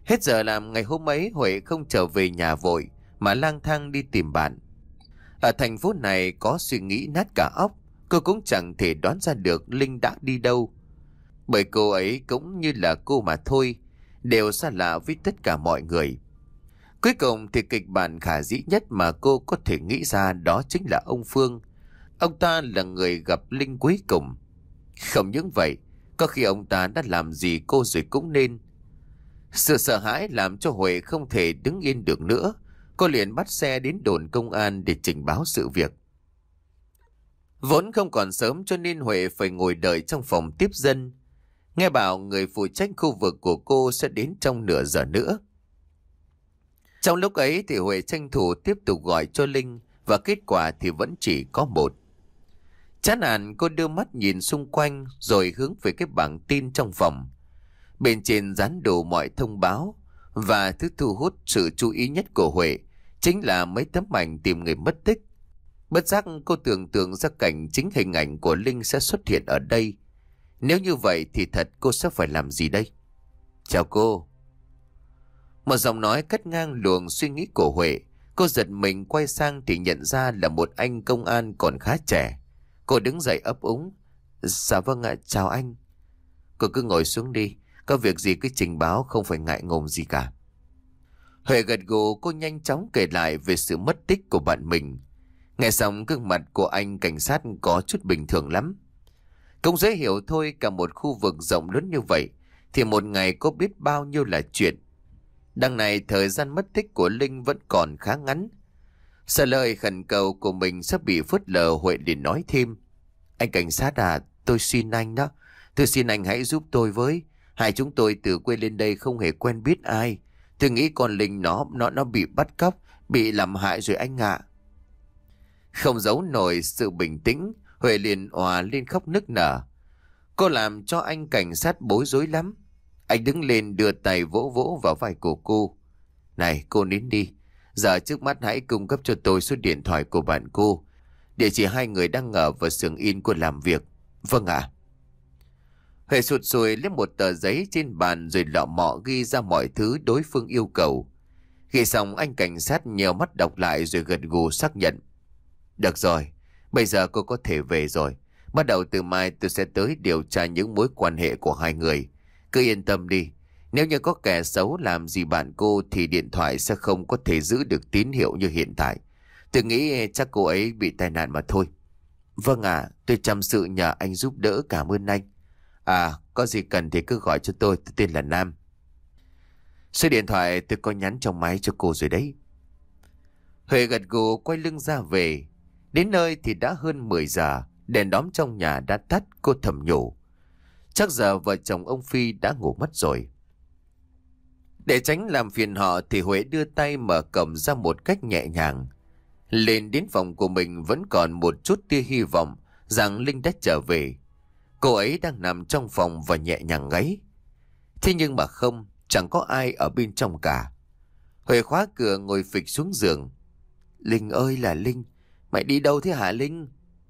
Hết giờ làm ngày hôm ấy, Huệ không trở về nhà vội mà lang thang đi tìm bạn. Ở thành phố này có suy nghĩ nát cả óc, cô cũng chẳng thể đoán ra được Linh đã đi đâu. Bởi cô ấy cũng như là cô mà thôi, đều xa lạ với tất cả mọi người. Cuối cùng thì kịch bản khả dĩ nhất mà cô có thể nghĩ ra đó chính là ông Phương. Ông ta là người gặp Linh cuối cùng. Không những vậy, có khi ông ta đã làm gì cô rồi cũng nên. Sự sợ hãi làm cho Huệ không thể đứng yên được nữa. Cô liền bắt xe đến đồn công an để trình báo sự việc. Vốn không còn sớm cho nên Huệ phải ngồi đợi trong phòng tiếp dân. Nghe bảo người phụ trách khu vực của cô sẽ đến trong nửa giờ nữa. Trong lúc ấy thì Huệ tranh thủ tiếp tục gọi cho Linh, và kết quả thì vẫn chỉ có một. Chán nản, cô đưa mắt nhìn xung quanh rồi hướng về cái bảng tin trong phòng. Bên trên dán đủ mọi thông báo, và thứ thu hút sự chú ý nhất của Huệ chính là mấy tấm ảnh tìm người mất tích. Bất giác cô tưởng tượng ra cảnh chính hình ảnh của Linh sẽ xuất hiện ở đây. Nếu như vậy thì thật cô sẽ phải làm gì đây? Chào cô. Một giọng nói cắt ngang luồng suy nghĩ của Huệ. Cô giật mình quay sang thì nhận ra là một anh công an còn khá trẻ. Cô đứng dậy ấp úng. Dạ vâng ạ, chào anh. Cô cứ ngồi xuống đi, có việc gì cứ trình báo, không phải ngại ngùng gì cả. Huệ gật gù, cô nhanh chóng kể lại về sự mất tích của bạn mình. Nghe xong gương mặt của anh cảnh sát có chút bình thường lắm. Cũng dễ hiểu thôi, cả một khu vực rộng lớn như vậy thì một ngày có biết bao nhiêu là chuyện. Đằng này thời gian mất tích của Linh vẫn còn khá ngắn. Sợ lời khẩn cầu của mình sẽ bị phớt lờ, Huệ liền nói thêm. Anh cảnh sát à, tôi xin anh đó. Tôi xin anh hãy giúp tôi với. Hai chúng tôi từ quê lên đây không hề quen biết ai. Tôi nghĩ con Linh nó nó nó bị bắt cóc, bị làm hại rồi anh ạ. Không giấu nổi sự bình tĩnh, Huệ liền òa lên khóc nức nở. Cô làm cho anh cảnh sát bối rối lắm. Anh đứng lên đưa tay vỗ vỗ vào vai của cô. Này cô nín đi. Giờ trước mắt hãy cung cấp cho tôi số điện thoại của bạn cô. Địa chỉ hai người đang ở vào xưởng in cô làm việc. Vâng ạ. Huệ sụt sùi lấy một tờ giấy trên bàn rồi lọ mọ ghi ra mọi thứ đối phương yêu cầu. Ghi xong anh cảnh sát nhèo mắt đọc lại rồi gật gù xác nhận. Được rồi, bây giờ cô có thể về rồi. Bắt đầu từ mai tôi sẽ tới điều tra những mối quan hệ của hai người. Cứ yên tâm đi. Nếu như có kẻ xấu làm gì bạn cô thì điện thoại sẽ không có thể giữ được tín hiệu như hiện tại. Tôi nghĩ chắc cô ấy bị tai nạn mà thôi. Vâng ạ, tôi chăm sự nhờ anh giúp đỡ, cảm ơn anh. À, có gì cần thì cứ gọi cho tôi, tôi tên là Nam. Số điện thoại tôi có nhắn trong máy cho cô rồi đấy. Huệ gật gù quay lưng ra về. Đến nơi thì đã hơn mười giờ, đèn đóm trong nhà đã tắt, cô thầm nhủ. Chắc giờ vợ chồng ông Phi đã ngủ mất rồi. Để tránh làm phiền họ thì Huệ đưa tay mở cổng ra một cách nhẹ nhàng. Lên đến phòng của mình vẫn còn một chút tia hy vọng rằng Linh đã trở về. Cô ấy đang nằm trong phòng và nhẹ nhàng ngáy. Thế nhưng mà không, chẳng có ai ở bên trong cả. Huệ khóa cửa ngồi phịch xuống giường. Linh ơi là Linh, mày đi đâu thế hả Linh?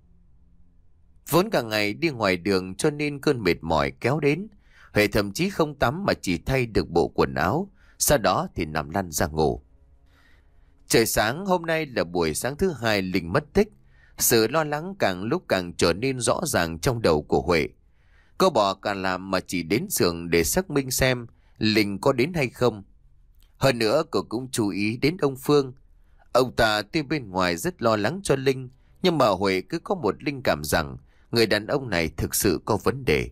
Vốn cả ngày đi ngoài đường cho nên cơn mệt mỏi kéo đến. Huệ thậm chí không tắm mà chỉ thay được bộ quần áo, sau đó thì nằm lăn ra ngủ. Trời sáng hôm nay là buổi sáng thứ hai Linh mất tích. Sự lo lắng càng lúc càng trở nên rõ ràng trong đầu của Huệ. Cô bỏ cả làm mà chỉ đến xưởng để xác minh xem Linh có đến hay không. Hơn nữa cô cũng chú ý đến ông Phương. Ông ta tuy bên ngoài rất lo lắng cho Linh, nhưng mà Huệ cứ có một linh cảm rằng người đàn ông này thực sự có vấn đề.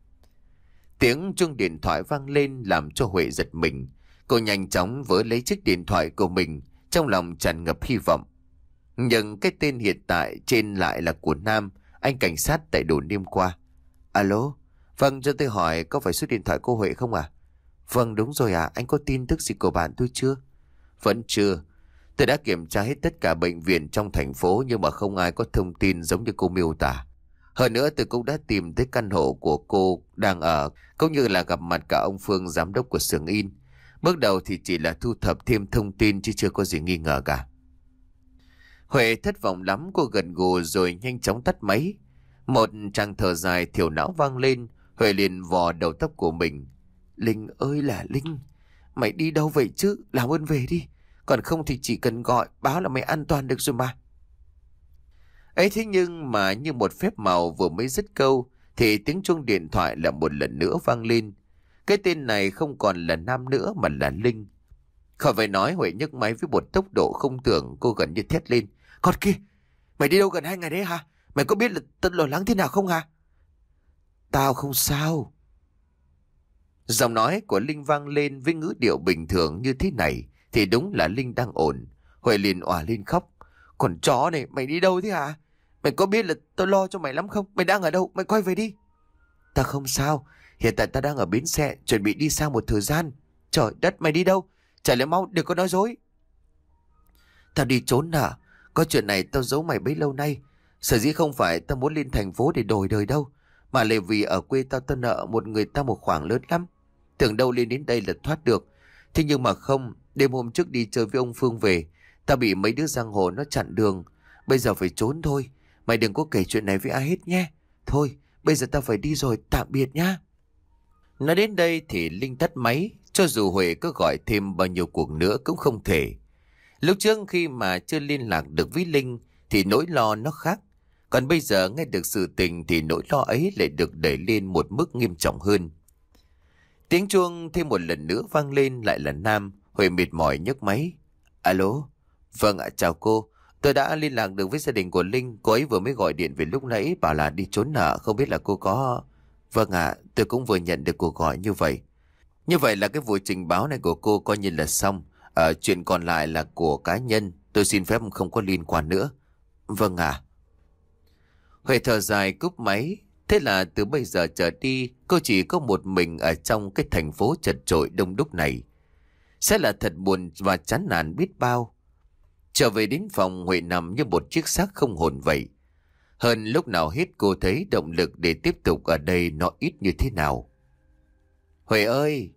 Tiếng chuông điện thoại vang lên làm cho Huệ giật mình. Cô nhanh chóng vớ lấy chiếc điện thoại của mình, trong lòng tràn ngập hy vọng. Nhưng cái tên hiện tại trên lại là của Nam, anh cảnh sát tại đồn đêm qua. Alo, vâng, cho tôi hỏi có phải số điện thoại cô Huệ không à? Vâng đúng rồi ạ, à, anh có tin tức gì của bạn tôi chưa? Vẫn chưa. Tôi đã kiểm tra hết tất cả bệnh viện trong thành phố nhưng mà không ai có thông tin giống như cô miêu tả. Hơn nữa tôi cũng đã tìm tới căn hộ của cô đang ở, cũng như là gặp mặt cả ông Phương, giám đốc của xưởng in. Bước đầu thì chỉ là thu thập thêm thông tin chứ chưa có gì nghi ngờ cả. Huệ thất vọng lắm, cô gần gù rồi nhanh chóng tắt máy. Một tràng thở dài thiểu não vang lên, Huệ liền vò đầu tóc của mình. Linh ơi là Linh, Mày đi đâu vậy chứ? Làm ơn về đi. Còn không thì chỉ cần gọi báo là mày an toàn được rồi mà. Ấy thế nhưng mà như một phép màu vừa mới dứt câu thì tiếng chuông điện thoại lại một lần nữa vang lên. Cái tên này không còn là Nam nữa mà là Linh. Khỏi phải nói, Huệ nhấc máy với một tốc độ không tưởng, cô gần như thét lên. Con kia, mày đi đâu gần hai ngày đấy hả? Mày có biết là tao lo lắng thế nào không hả? Tao không sao. Giọng nói của Linh vang lên với ngữ điệu bình thường như thế này thì đúng là Linh đang ổn. Huệ liền òa lên khóc. Còn chó này, mày đi đâu thế hả? Mày có biết là tao lo cho mày lắm không? Mày đang ở đâu? Mày quay về đi. Tao không sao. Hiện tại tao đang ở bến xe, chuẩn bị đi sang một thời gian. Trời đất, mày đi đâu? Trả lời mau, đừng có nói dối. Tao đi trốn à? Có chuyện này tao giấu mày bấy lâu nay. Sở dĩ không phải tao muốn lên thành phố để đổi đời đâu, mà là vì ở quê tao tao nợ một người ta một khoản lớn lắm. Tưởng đâu lên đến đây là thoát được. Thế nhưng mà không. Đêm hôm trước đi chơi với ông Phương về, tao bị mấy đứa giang hồ nó chặn đường. Bây giờ phải trốn thôi. Mày đừng có kể chuyện này với ai hết nhé. Thôi bây giờ tao phải đi rồi, tạm biệt nhá. Nói đến đây thì Linh tắt máy. Cho dù Huệ có gọi thêm bao nhiêu cuộc nữa cũng không thể. Lúc trước khi mà chưa liên lạc được với Linh thì nỗi lo nó khác. Còn bây giờ nghe được sự tình thì nỗi lo ấy lại được đẩy lên một mức nghiêm trọng hơn. Tiếng chuông thêm một lần nữa vang lên, lại là Nam. Huệ mệt mỏi nhấc máy. Alo. Vâng ạ, chào cô. Tôi đã liên lạc được với gia đình của Linh. Cô ấy vừa mới gọi điện về lúc nãy bảo là đi trốn nợ. Không biết là cô có... Vâng ạ, tôi cũng vừa nhận được cuộc gọi như vậy. Như vậy là cái vụ trình báo này của cô coi như là xong. À, chuyện còn lại là của cá nhân. Tôi xin phép không có liên quan nữa. Vâng ạ. Huệ thở dài cúp máy. Thế là từ bây giờ trở đi, cô chỉ có một mình ở trong cái thành phố chật chội đông đúc này. Sẽ là thật buồn và chán nản biết bao. Trở về đến phòng, Huệ nằm như một chiếc xác không hồn vậy. Hơn lúc nào hết cô thấy động lực để tiếp tục ở đây nó ít như thế nào. Huệ ơi!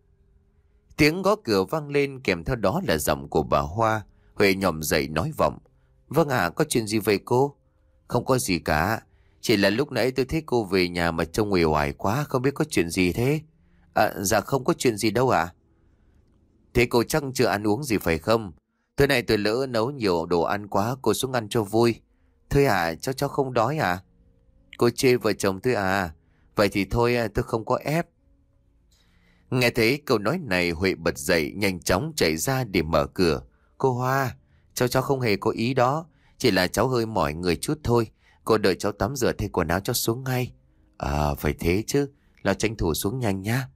Tiếng gõ cửa vang lên, kèm theo đó là giọng của bà Hoa. Huệ nhòm dậy nói vọng. Vâng ạ, có chuyện gì vậy cô? Không có gì cả. Chỉ là lúc nãy tôi thấy cô về nhà mà trông uể oải quá, không biết có chuyện gì thế. À, dạ không có chuyện gì đâu ạ. Thế cô chắc chưa ăn uống gì phải không? Tối nay tôi lỡ nấu nhiều đồ ăn quá, cô xuống ăn cho vui. Thôi à, cháu cháu không đói à? Cô chê vợ chồng tôi à? Vậy thì thôi, tôi không có ép. Nghe thấy câu nói này, Huệ bật dậy nhanh chóng chạy ra để mở cửa. Cô Hoa, cháu cháu không hề có ý đó. Chỉ là cháu hơi mỏi người chút thôi. Cô đợi cháu tắm rửa thay quần áo cho xuống ngay. À, phải thế chứ. Là tranh thủ xuống nhanh nhá.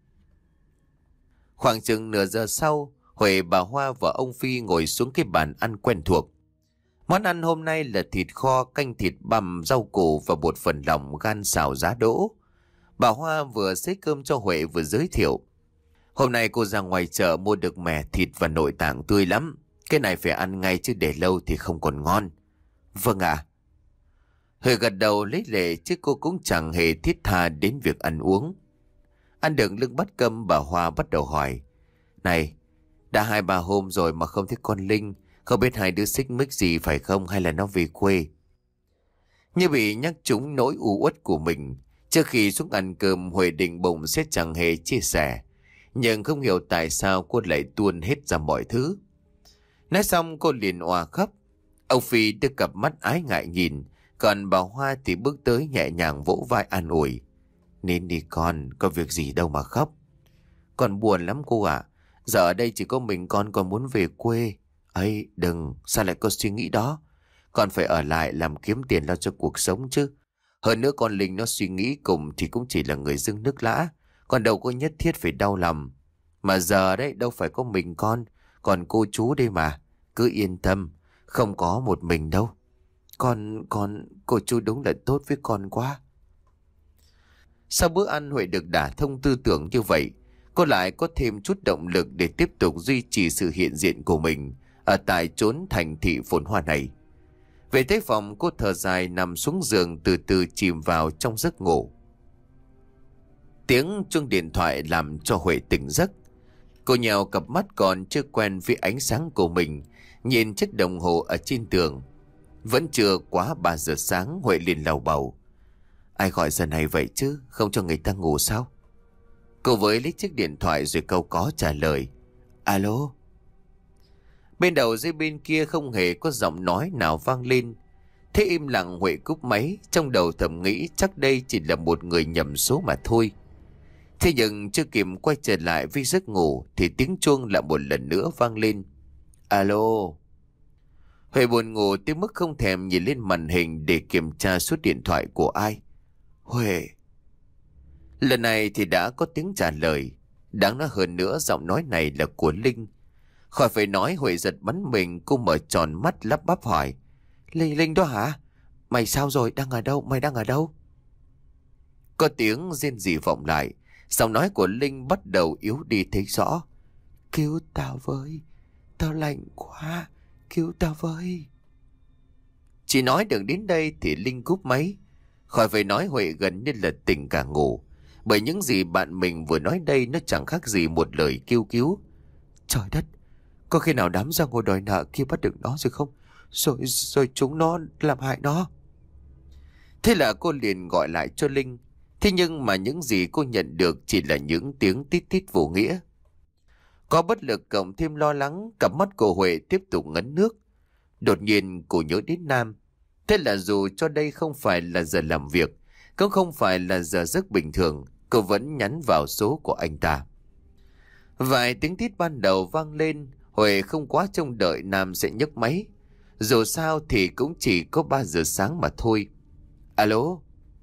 Khoảng chừng nửa giờ sau, Huệ, bà Hoa và ông Phi ngồi xuống cái bàn ăn quen thuộc. Món ăn hôm nay là thịt kho, canh thịt bằm, rau củ và một phần lòng gan xào giá đỗ. Bà Hoa vừa xếp cơm cho Huệ vừa giới thiệu. Hôm nay cô ra ngoài chợ mua được mẻ thịt và nội tạng tươi lắm. Cái này phải ăn ngay chứ để lâu thì không còn ngon. Vâng ạ. À. Huệ gật đầu lấy lệ chứ cô cũng chẳng hề thiết tha đến việc ăn uống. Ăn được lưng bát cơm, bà Hoa bắt đầu hỏi. Này, đã hai ba hôm rồi mà không thấy con Linh. Không biết hai đứa xích mích gì phải không, hay là nó về quê? Như bị nhắc trúng nỗi u uất của mình. Trước khi xuống ăn cơm, Huệ định bụng sẽ chẳng hề chia sẻ. Nhưng không hiểu tại sao cô lại tuôn hết ra mọi thứ. Nói xong cô liền òa khóc. Ông Phi đưa cặp mắt ái ngại nhìn. Còn bà Hoa thì bước tới nhẹ nhàng vỗ vai an ủi. Nên đi con, có việc gì đâu mà khóc. Con buồn lắm cô ạ. Giờ ở đây chỉ có mình con còn muốn về quê. Ấy đừng, sao lại có suy nghĩ đó. Con phải ở lại làm kiếm tiền lo cho cuộc sống chứ. Hơn nữa con Linh nó suy nghĩ cùng thì cũng chỉ là người dưng nước lã. Con đâu có nhất thiết phải đau lòng. Mà giờ đấy đâu phải có mình con. Còn cô chú đây mà. Cứ yên tâm. Không có một mình đâu. Con, con, cô chú đúng là tốt với con quá. Sau bữa ăn, Huệ được đả thông tư tưởng như vậy. Cô lại có thêm chút động lực để tiếp tục duy trì sự hiện diện của mình ở tại chốn thành thị phồn hoa này. Về tới phòng, cô thở dài nằm xuống giường, từ từ chìm vào trong giấc ngủ. Tiếng chuông điện thoại làm cho Huệ tỉnh giấc. Cô nhèo cặp mắt còn chưa quen với ánh sáng của mình, nhìn chiếc đồng hồ ở trên tường. Vẫn chưa quá ba giờ sáng, Huệ liền lầu bầu. Ai gọi giờ này vậy chứ, không cho người ta ngủ sao? Cô với lấy chiếc điện thoại rồi câu có trả lời. Alo? Bên đầu dây bên kia không hề có giọng nói nào vang lên. Thế im lặng Huệ cúp máy, trong đầu thầm nghĩ chắc đây chỉ là một người nhầm số mà thôi. Thế nhưng chưa kịp quay trở lại với giấc ngủ thì tiếng chuông lại một lần nữa vang lên. Alo? Huệ buồn ngủ tới mức không thèm nhìn lên màn hình để kiểm tra số điện thoại của ai. Huệ. Lần này thì đã có tiếng trả lời. Đáng nói hơn nữa, giọng nói này là của Linh. Khỏi phải nói, Huệ giật bắn mình, cô mở tròn mắt lắp bắp hỏi. Linh, Linh đó hả? Mày sao rồi? Đang ở đâu? Mày đang ở đâu? Có tiếng rên rỉ vọng lại. Giọng nói của Linh bắt đầu yếu đi thấy rõ. Cứu tao với. Tao lạnh quá. Cứu tao với. Chỉ nói được đến đây thì Linh cúp máy. Khỏi phải nói, Huệ gần như là tỉnh cả ngủ. Bởi những gì bạn mình vừa nói đây nó chẳng khác gì một lời kêu cứu. Trời đất, có khi nào đám ra ngồi đòi nợ kia bắt được nó rồi không? Rồi, rồi chúng nó làm hại nó. Thế là cô liền gọi lại cho Linh. Thế nhưng mà những gì cô nhận được chỉ là những tiếng tít tít vô nghĩa. Có bất lực cộng thêm lo lắng, cặp mắt của Huệ tiếp tục ngấn nước. Đột nhiên cô nhớ đến Nam. Thế là dù cho đây không phải là giờ làm việc, cũng không phải là giờ giấc bình thường, cô vẫn nhắn vào số của anh ta. Vài tiếng tít ban đầu vang lên, Huệ không quá trông đợi Nam sẽ nhấc máy. Dù sao thì cũng chỉ có ba giờ sáng mà thôi. Alo?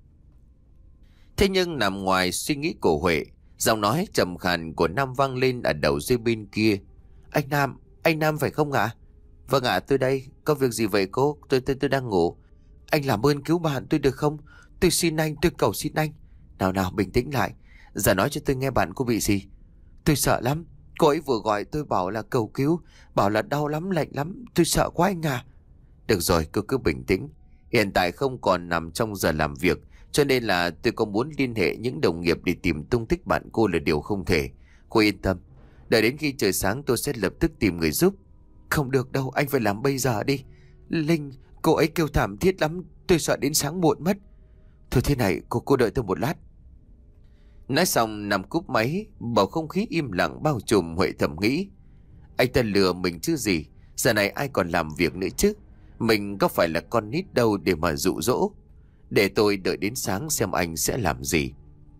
Thế nhưng nằm ngoài suy nghĩ của Huệ, giọng nói trầm khàn của Nam vang lên ở đầu dây bên kia. Anh Nam, anh Nam phải không ạ? Vâng ạ, tôi đây. Có việc gì vậy cô? Tôi tôi tôi đang ngủ. Anh làm ơn cứu bạn tôi được không? Tôi xin anh, tôi cầu xin anh. Nào nào, bình tĩnh lại. Giờ nói cho tôi nghe bạn cô bị gì. Tôi sợ lắm. Cô ấy vừa gọi tôi bảo là cầu cứu, bảo là đau lắm, lạnh lắm. Tôi sợ quá anh à. Được rồi, cô cứ bình tĩnh. Hiện tại không còn nằm trong giờ làm việc, cho nên là tôi có muốn liên hệ những đồng nghiệp để tìm tung tích bạn cô là điều không thể. Cô yên tâm. Đợi đến khi trời sáng tôi sẽ lập tức tìm người giúp. Không được đâu, anh phải làm bây giờ đi. Linh, cô ấy kêu thảm thiết lắm. Tôi sợ đến sáng muộn mất. Thôi thế này, cô cô đợi tôi một lát. Nói xong nằm cúp máy, bầu không khí im lặng bao trùm. Huệ thầm nghĩ, anh ta lừa mình chứ gì. Giờ này ai còn làm việc nữa chứ. Mình có phải là con nít đâu để mà dụ dỗ. Để tôi đợi đến sáng xem anh sẽ làm gì.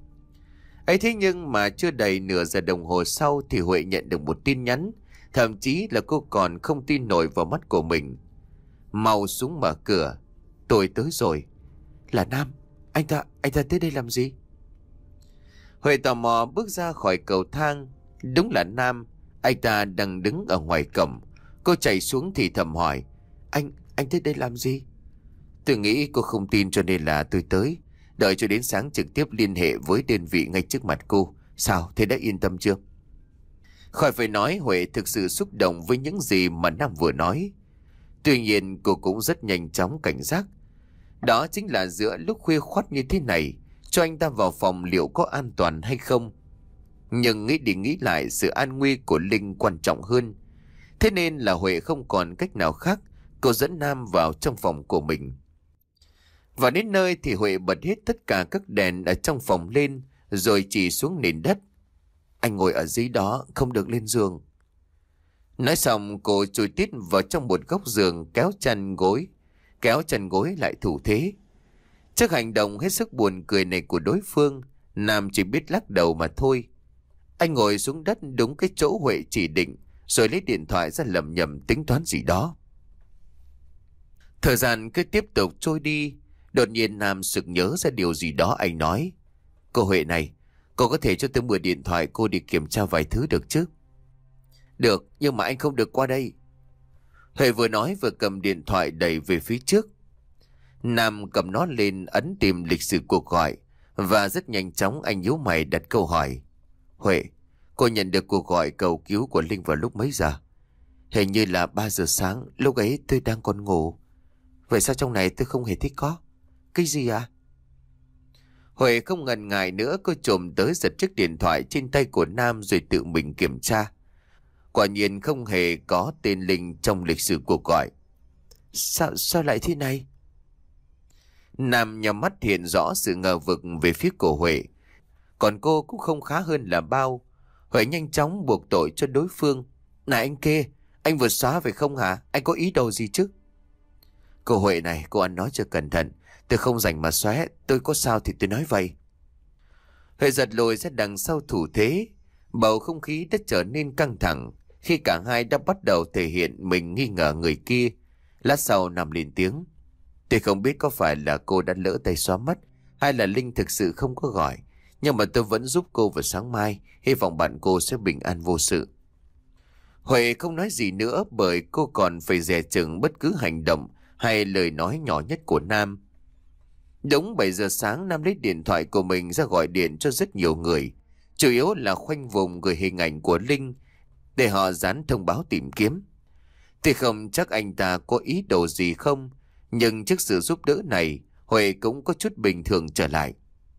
Ấy thế nhưng mà chưa đầy nửa giờ đồng hồ sau thì Huệ nhận được một tin nhắn. Thậm chí là cô còn không tin nổi vào mắt của mình. Mau xuống mở cửa. Tôi tới rồi. Là Nam. Anh ta, anh ta tới đây làm gì? Huệ tò mò bước ra khỏi cầu thang. Đúng là Nam. Anh ta đang đứng ở ngoài cổng. Cô chạy xuống thì thầm hỏi. Anh, anh tới đây làm gì? Tôi nghĩ cô không tin cho nên là tôi tới. Đợi cho đến sáng trực tiếp liên hệ với đơn vị ngay trước mặt cô. Sao, thế đã yên tâm chưa? Khỏi phải nói, Huệ thực sự xúc động với những gì mà Nam vừa nói. Tuy nhiên cô cũng rất nhanh chóng cảnh giác. Đó chính là giữa lúc khuya khoắt như thế này, cho anh ta vào phòng liệu có an toàn hay không. Nhưng nghĩ đi nghĩ lại, sự an nguy của Linh quan trọng hơn. Thế nên là Huệ không còn cách nào khác. Cô dẫn Nam vào trong phòng của mình. Và đến nơi thì Huệ bật hết tất cả các đèn ở trong phòng lên, rồi chỉ xuống nền đất. Anh ngồi ở dưới đó, không được lên giường. Nói xong cô chui tít vào trong một góc giường, kéo chăn gối, kéo chăn gối lại thủ thế. Trước hành động hết sức buồn cười này của đối phương, Nam chỉ biết lắc đầu mà thôi. Anh ngồi xuống đất đúng cái chỗ Huệ chỉ định, rồi lấy điện thoại ra lẩm nhẩm tính toán gì đó. Thời gian cứ tiếp tục trôi đi. Đột nhiên Nam sực nhớ ra điều gì đó, anh nói. Cô Huệ này, cô có thể cho tôi mượn điện thoại cô đi kiểm tra vài thứ được chứ? Được, nhưng mà anh không được qua đây. Huệ vừa nói vừa cầm điện thoại đẩy về phía trước. Nam cầm nó lên ấn tìm lịch sử cuộc gọi. Và rất nhanh chóng anh nhíu mày đặt câu hỏi. Huệ, cô nhận được cuộc gọi cầu cứu của Linh vào lúc mấy giờ? Hình như là ba giờ sáng, lúc ấy tôi đang còn ngủ. Vậy sao trong này tôi không hề thích có? Cái gì à? Huệ không ngần ngại nữa, cô trồm tới giật chiếc điện thoại trên tay của Nam rồi tự mình kiểm tra. Quả nhiên không hề có tên Linh trong lịch sử cuộc gọi. Sao, sao lại thế này? Nam nhắm mắt hiện rõ sự ngờ vực về phía của Huệ. Còn cô cũng không khá hơn là bao. Huệ nhanh chóng buộc tội cho đối phương. Này anh kia, anh vừa xóa phải không hả? Anh có ý đồ gì chứ? Cô Huệ này, cô ăn nói cho cẩn thận. Tôi không rảnh mà xóa, tôi có sao thì tôi nói vậy. Huệ giật lùi ra đằng sau thủ thế. Bầu không khí đã trở nên căng thẳng khi cả hai đã bắt đầu thể hiện mình nghi ngờ người kia. Lát sau nằm lên tiếng. Tôi không biết có phải là cô đã lỡ tay xóa mất hay là Linh thực sự không có gọi. Nhưng mà tôi vẫn giúp cô vào sáng mai. Hy vọng bạn cô sẽ bình an vô sự. Huệ không nói gì nữa bởi cô còn phải dè chừng bất cứ hành động hay lời nói nhỏ nhất của Nam. Đúng bảy giờ sáng, Nam lấy điện thoại của mình ra gọi điện cho rất nhiều người. Chủ yếu là khoanh vùng gửi hình ảnh của Linh để họ dán thông báo tìm kiếm. Thì không chắc anh ta có ý đồ gì không, nhưng trước sự giúp đỡ này, Huệ cũng có chút bình thường trở lại.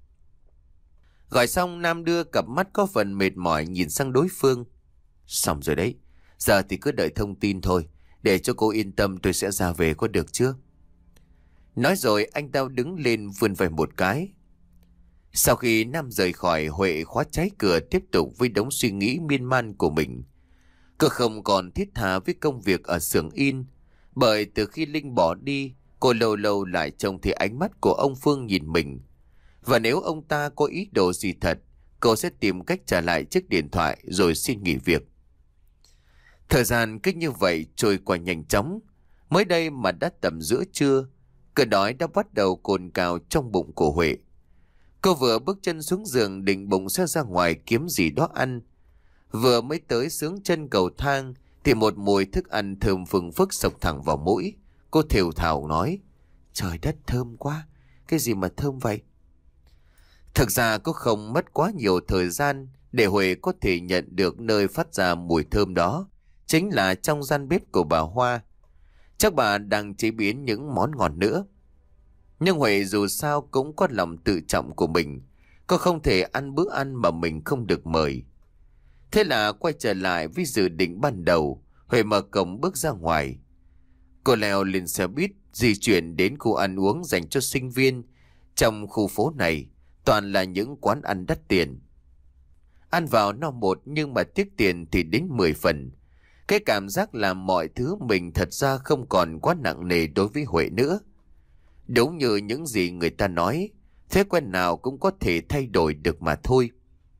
Gọi xong, Nam đưa cặp mắt có phần mệt mỏi nhìn sang đối phương. Xong rồi đấy, giờ thì cứ đợi thông tin thôi. Để cho cô yên tâm tôi sẽ ra về có được chưa? Nói rồi anh ta đứng lên vươn vai một cái. Sau khi Nam rời khỏi, Huệ khóa trái cửa tiếp tục với đống suy nghĩ miên man của mình. Cô không còn thiết tha với công việc ở xưởng in. Bởi từ khi Linh bỏ đi, cô lâu lâu lại trông thấy ánh mắt của ông Phương nhìn mình. Và nếu ông ta có ý đồ gì thật, cô sẽ tìm cách trả lại chiếc điện thoại rồi xin nghỉ việc. Thời gian cứ như vậy trôi qua nhanh chóng. Mới đây mà đã tầm giữa trưa, cơn đói đã bắt đầu cồn cào trong bụng của Huệ. Cô vừa bước chân xuống giường định bụng sẽ ra ngoài kiếm gì đó ăn. Vừa mới tới xướng chân cầu thang thì một mùi thức ăn thơm phừng phức xộc thẳng vào mũi. Cô thều thào nói: Trời đất, thơm quá. Cái gì mà thơm vậy? Thực ra cô không mất quá nhiều thời gian để Huệ có thể nhận được nơi phát ra mùi thơm đó. Chính là trong gian bếp của bà Hoa. Chắc bà đang chế biến những món ngon nữa. Nhưng Huệ dù sao cũng có lòng tự trọng của mình. Cô không thể ăn bữa ăn mà mình không được mời. Thế là quay trở lại với dự định ban đầu. Huệ mở cổng bước ra ngoài. Cô leo lên xe buýt di chuyển đến khu ăn uống dành cho sinh viên. Trong khu phố này toàn là những quán ăn đắt tiền. Ăn vào no một nhưng mà tiếc tiền thì đến mười phần. Cái cảm giác là mọi thứ mình thật ra không còn quá nặng nề đối với Huệ nữa. Đúng như những gì người ta nói, thói quen nào cũng có thể thay đổi được mà thôi.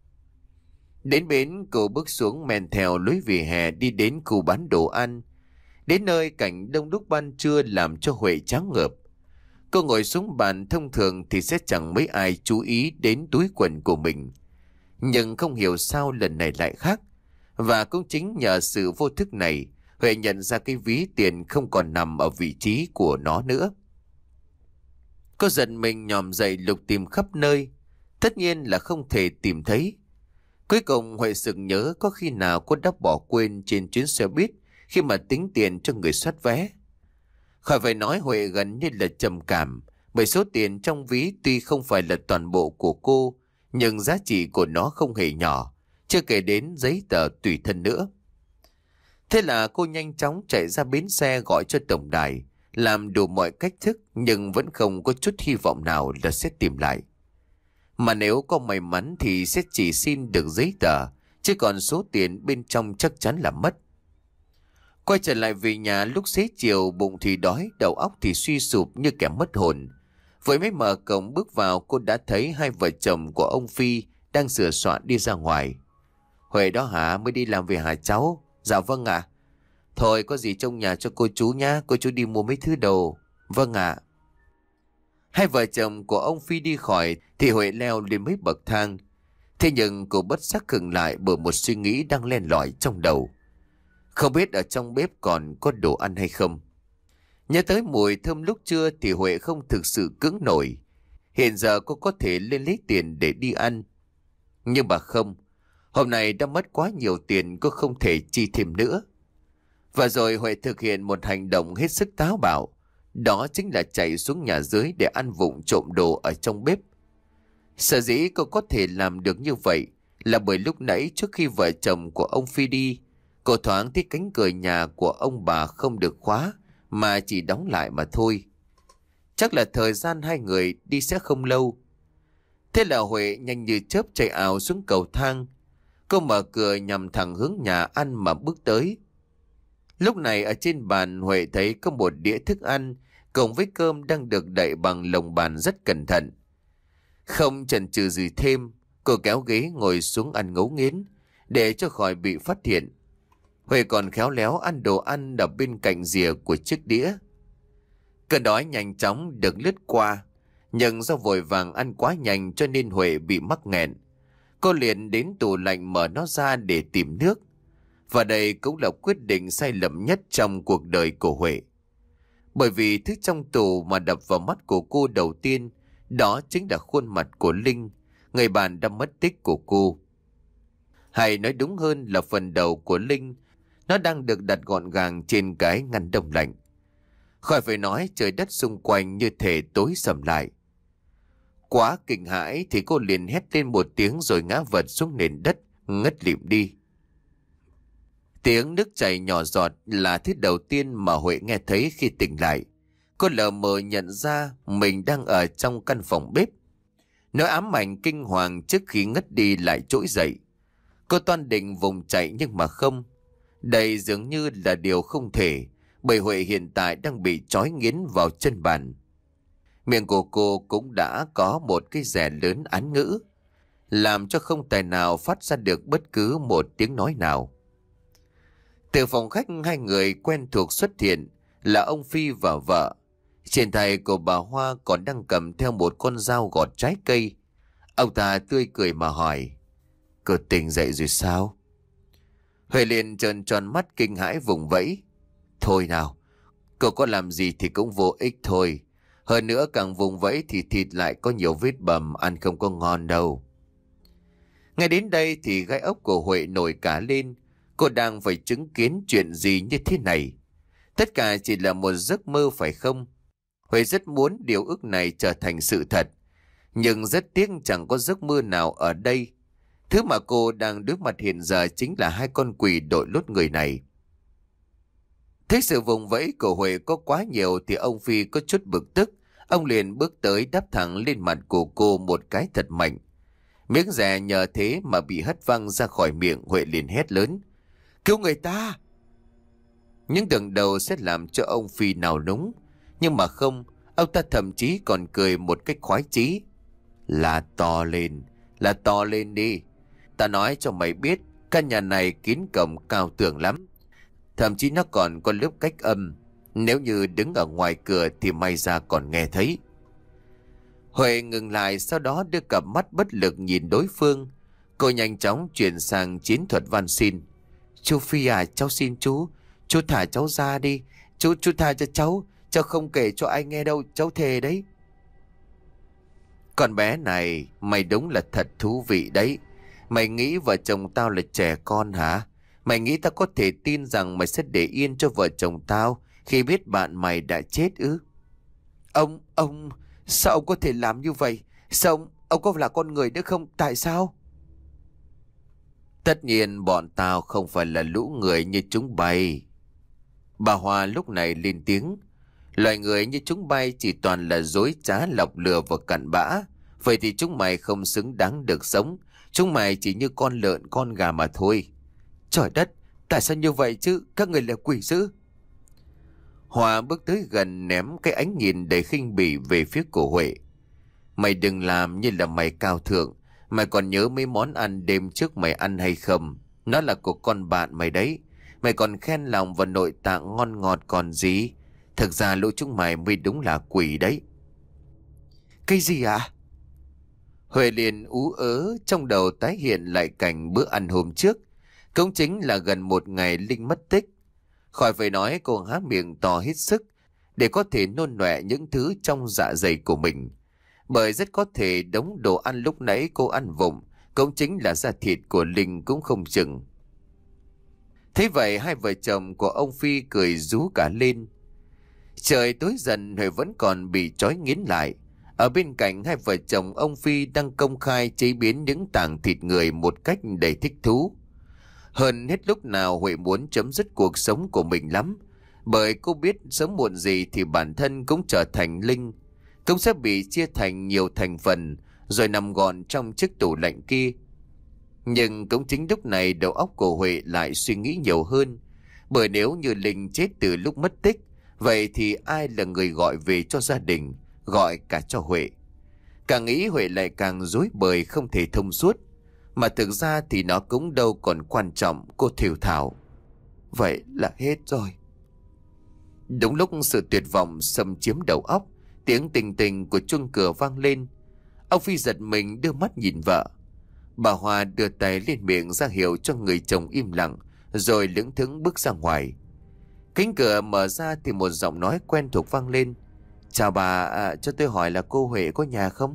Đến bến, cô bước xuống men theo lối vỉa hè đi đến khu bán đồ ăn. Đến nơi cảnh đông đúc ban trưa làm cho Huệ choáng ngợp. Cô ngồi xuống bàn, thông thường thì sẽ chẳng mấy ai chú ý đến túi quần của mình. Nhưng không hiểu sao lần này lại khác. Và cũng chính nhờ sự vô thức này, Huệ nhận ra cái ví tiền không còn nằm ở vị trí của nó nữa. Cô giận mình nhòm dậy lục tìm khắp nơi. Tất nhiên là không thể tìm thấy. Cuối cùng Huệ sực nhớ có khi nào cô đã bỏ quên trên chuyến xe buýt khi mà tính tiền cho người soát vé. Khỏi phải nói, Huệ gần như là trầm cảm, bởi số tiền trong ví tuy không phải là toàn bộ của cô, nhưng giá trị của nó không hề nhỏ, chưa kể đến giấy tờ tùy thân nữa. Thế là cô nhanh chóng chạy ra bến xe gọi cho tổng đài, làm đủ mọi cách thức nhưng vẫn không có chút hy vọng nào là sẽ tìm lại. Mà nếu có may mắn thì sẽ chỉ xin được giấy tờ, chứ còn số tiền bên trong chắc chắn là mất. Quay trở lại về nhà lúc xế chiều, bụng thì đói, đầu óc thì suy sụp như kẻ mất hồn. Vừa mới mở cổng bước vào, cô đã thấy hai vợ chồng của ông Phi đang sửa soạn đi ra ngoài. Huệ đó hả, mới đi làm về hả cháu? Dạ vâng ạ. Thôi có gì trong nhà cho cô chú nhá, cô chú đi mua mấy thứ đồ. Vâng ạ. Hai vợ chồng của ông Phi đi khỏi thì Huệ leo lên mấy bậc thang. Thế nhưng cô bất giác khựng lại bởi một suy nghĩ đang len lỏi trong đầu. Không biết ở trong bếp còn có đồ ăn hay không. Nhớ tới mùi thơm lúc trưa thì Huệ không thực sự cưỡng nổi. Hiện giờ cô có thể lên lấy tiền để đi ăn. Nhưng mà không. Hôm nay đã mất quá nhiều tiền, cô không thể chi thêm nữa. Và rồi Huệ thực hiện một hành động hết sức táo bạo. Đó chính là chạy xuống nhà dưới để ăn vụng trộm đồ ở trong bếp. Sở dĩ cô có thể làm được như vậy là bởi lúc nãy trước khi vợ chồng của ông Phi đi, cô thoáng thấy cánh cửa nhà của ông bà không được khóa mà chỉ đóng lại mà thôi. Chắc là thời gian hai người đi sẽ không lâu. Thế là Huệ nhanh như chớp chạy ảo xuống cầu thang. Cô mở cửa nhằm thẳng hướng nhà ăn mà bước tới. Lúc này ở trên bàn Huệ thấy có một đĩa thức ăn cùng với cơm đang được đậy bằng lồng bàn rất cẩn thận. Không chần chừ gì thêm, cô kéo ghế ngồi xuống ăn ngấu nghiến để cho khỏi bị phát hiện. Huệ còn khéo léo ăn đồ ăn ở bên cạnh rìa của chiếc đĩa. Cơn đói nhanh chóng được lướt qua, nhưng do vội vàng ăn quá nhanh cho nên Huệ bị mắc nghẹn. Cô liền đến tủ lạnh mở nó ra để tìm nước. Và đây cũng là quyết định sai lầm nhất trong cuộc đời của Huệ. Bởi vì thứ trong tủ mà đập vào mắt của cô đầu tiên, đó chính là khuôn mặt của Linh, người bạn đã mất tích của cô. Hay nói đúng hơn là phần đầu của Linh, nó đang được đặt gọn gàng trên cái ngăn đông lạnh. Khỏi phải nói, trời đất xung quanh như thể tối sầm lại. Quá kinh hãi thì cô liền hét lên một tiếng rồi ngã vật xuống nền đất, ngất lịm đi. Tiếng nước chảy nhỏ giọt là thứ đầu tiên mà Huệ nghe thấy khi tỉnh lại. Cô lờ mờ nhận ra mình đang ở trong căn phòng bếp. Nỗi ám ảnh kinh hoàng trước khi ngất đi lại trỗi dậy. Cô toan định vùng chạy nhưng mà không. Đây dường như là điều không thể, bởi Huệ hiện tại đang bị trói nghiến vào chân bàn. Miệng của cô cũng đã có một cái rẻ lớn án ngữ, làm cho không tài nào phát ra được bất cứ một tiếng nói nào. Từ phòng khách hai người quen thuộc xuất hiện là ông Phi và vợ. Trên tay của bà Hoa còn đang cầm theo một con dao gọt trái cây. Ông ta tươi cười mà hỏi: "Cô tỉnh dậy rồi sao?" Huệ liền trợn tròn mắt kinh hãi vùng vẫy: "Thôi nào, cô có làm gì thì cũng vô ích thôi. Hơn nữa càng vùng vẫy thì thịt lại có nhiều vết bầm, ăn không có ngon đâu." Ngay đến đây thì gai ốc của Huệ nổi cả lên. Cô đang phải chứng kiến chuyện gì như thế này? Tất cả chỉ là một giấc mơ phải không? Huệ rất muốn điều ước này trở thành sự thật. Nhưng rất tiếc chẳng có giấc mơ nào ở đây. Thứ mà cô đang đối mặt hiện giờ chính là hai con quỷ đội lốt người này. Thấy sự vùng vẫy của Huệ có quá nhiều thì ông Phi có chút bực tức. Ông liền bước tới đáp thẳng lên mặt của cô một cái thật mạnh. Miếng rẻ nhờ thế mà bị hất văng ra khỏi miệng. Huệ liền hét lớn: "Cứu người ta!" Nhưng tưởng đầu sẽ làm cho ông Phi nào núng. Nhưng mà không, ông ta thậm chí còn cười một cách khoái chí: "Là to lên, là to lên đi. Ta nói cho mày biết, căn nhà này kín cổng cao tường lắm. Thậm chí nó còn có lớp cách âm. Nếu như đứng ở ngoài cửa thì may ra còn nghe thấy." Huệ ngừng lại, sau đó đưa cặp mắt bất lực nhìn đối phương. Cô nhanh chóng chuyển sang chiến thuật van xin: "Chú Phi à, cháu xin chú, chú thả cháu ra đi. Chú, chú tha cho cháu, cháu không kể cho ai nghe đâu, cháu thề đấy." "Con bé này, mày đúng là thật thú vị đấy. Mày nghĩ vợ chồng tao là trẻ con hả? Mày nghĩ tao có thể tin rằng mày sẽ để yên cho vợ chồng tao khi biết bạn mày đã chết ư?" Ông, ông, sao ông có thể làm như vậy? Sao ông, ông có là con người nữa không? Tại sao?" "Tất nhiên bọn tao không phải là lũ người như chúng bay." Bà Hoa lúc này lên tiếng: "Loài người như chúng bay chỉ toàn là dối trá, lọc lừa và cặn bã. Vậy thì chúng mày không xứng đáng được sống. Chúng mày chỉ như con lợn, con gà mà thôi." "Trời đất, tại sao như vậy chứ? Các người là quỷ dữ." Hoa bước tới gần ném cái ánh nhìn đầy khinh bỉ về phía của Huệ. "Mày đừng làm như là mày cao thượng. Mày còn nhớ mấy món ăn đêm trước mày ăn hay không? Nó là của con bạn mày đấy. Mày còn khen lòng và nội tạng ngon ngọt còn gì. Thực ra lũ chúng mày mới đúng là quỷ đấy." "Cái gì ạ?" Huệ liền ú ớ, trong đầu tái hiện lại cảnh bữa ăn hôm trước. Cũng chính là gần một ngày Linh mất tích. Khỏi phải nói, cô há miệng to hết sức để có thể nôn nọe những thứ trong dạ dày của mình. Bởi rất có thể đống đồ ăn lúc nãy cô ăn vụng cũng chính là da thịt của Linh cũng không chừng. Thế vậy hai vợ chồng của ông Phi cười rú cả lên. Trời tối dần, Huệ vẫn còn bị trói nghiến lại. Ở bên cạnh hai vợ chồng ông Phi đang công khai chế biến những tảng thịt người một cách đầy thích thú. Hơn hết lúc nào Huệ muốn chấm dứt cuộc sống của mình lắm. Bởi cô biết sớm muộn gì thì bản thân cũng trở thành Linh, cũng sẽ bị chia thành nhiều thành phần rồi nằm gọn trong chiếc tủ lạnh kia. Nhưng cũng chính lúc này đầu óc của Huệ lại suy nghĩ nhiều hơn. Bởi nếu như Linh chết từ lúc mất tích, vậy thì ai là người gọi về cho gia đình, gọi cả cho Huệ? Càng nghĩ Huệ lại càng rối bời không thể thông suốt. Mà thực ra thì nó cũng đâu còn quan trọng, cô thều thào. Vậy là hết rồi. Đúng lúc sự tuyệt vọng xâm chiếm đầu óc, tiếng tình tình của chuông cửa vang lên. Ông Phi giật mình đưa mắt nhìn vợ. Bà Hoa đưa tay lên miệng ra hiệu cho người chồng im lặng, rồi lững thững bước ra ngoài. Cánh cửa mở ra thì một giọng nói quen thuộc vang lên. Chào bà, à, cho tôi hỏi là cô Huệ có nhà không?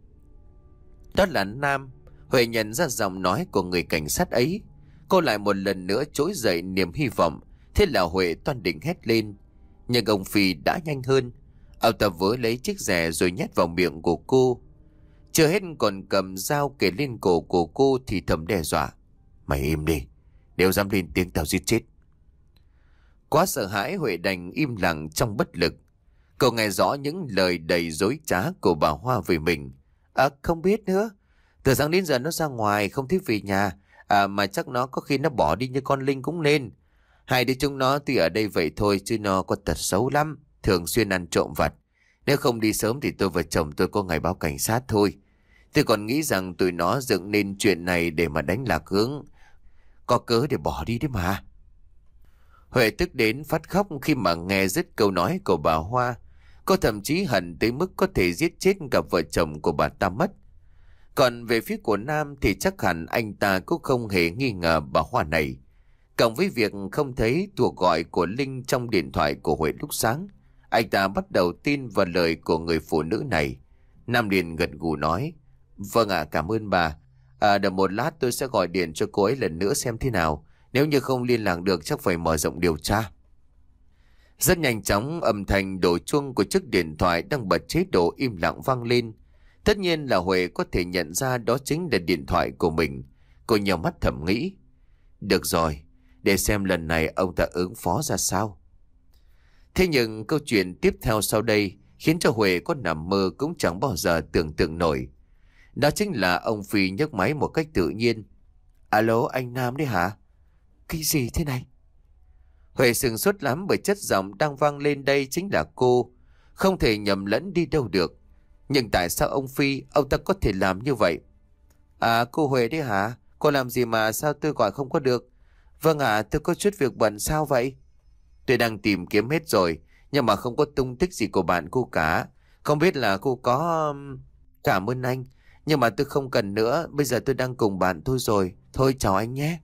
Đó là Nam. Huệ nhận ra giọng nói của người cảnh sát ấy. Cô lại một lần nữa trỗi dậy niềm hy vọng. Thế là Huệ toan định hét lên. Nhưng ông Phi đã nhanh hơn. Ông ta vớ lấy chiếc rẻ rồi nhét vào miệng của cô. Chưa hết còn cầm dao kề lên cổ của cô thì thầm đe dọa. Mày im đi, nếu dám lên tiếng tao giết chết. Quá sợ hãi, Huệ đành im lặng trong bất lực. Cậu nghe rõ những lời đầy dối trá của bà Hoa về mình. À, không biết nữa. Từ sáng đến giờ nó ra ngoài không thích về nhà. À, mà chắc nó có khi nó bỏ đi như con Linh cũng nên. Hai đứa chúng nó tuy ở đây vậy thôi chứ nó có tật xấu lắm, thường xuyên ăn trộm vặt. Nếu không đi sớm thì tôi và chồng tôi có ngày báo cảnh sát thôi. Tôi còn nghĩ rằng tụi nó dựng nên chuyện này để mà đánh lạc hướng. Có cớ để bỏ đi đấy mà. Huệ tức đến phát khóc khi mà nghe dứt câu nói của bà Hoa. Cô thậm chí hận tới mức có thể giết chết cả vợ chồng của bà ta mất. Còn về phía của Nam thì chắc hẳn anh ta cũng không hề nghi ngờ bà Hoa này. Cộng với việc không thấy cuộc gọi của Linh trong điện thoại của Huệ lúc sáng, anh ta bắt đầu tin vào lời của người phụ nữ này. Nam liền gật gù nói. Vâng ạ, cảm ơn bà. À, đợi một lát tôi sẽ gọi điện cho cô ấy lần nữa xem thế nào. Nếu như không liên lạc được chắc phải mở rộng điều tra. Rất nhanh chóng âm thanh đổ chuông của chiếc điện thoại đang bật chế độ im lặng vang lên. Tất nhiên là Huệ có thể nhận ra đó chính là điện thoại của mình. Cô nhíu mắt thầm nghĩ. Được rồi, để xem lần này ông ta ứng phó ra sao. Thế nhưng câu chuyện tiếp theo sau đây khiến cho Huệ có nằm mơ cũng chẳng bao giờ tưởng tượng nổi. Đó chính là ông Phi nhấc máy một cách tự nhiên. Alo, anh Nam đấy hả? Cái gì thế này? Huệ sửng sốt lắm bởi chất giọng đang vang lên đây chính là cô. Không thể nhầm lẫn đi đâu được. Nhưng tại sao ông Phi, ông ta có thể làm như vậy? À, cô Huệ đấy hả? Cô làm gì mà sao tôi gọi không có được? Vâng ạ, à, tôi có chút việc bận. Sao vậy? Tôi đang tìm kiếm hết rồi, nhưng mà không có tung tích gì của bạn cô cả. Không biết là cô có... Cảm ơn anh, nhưng mà tôi không cần nữa. Bây giờ tôi đang cùng bạn thôi rồi. Thôi chào anh nhé.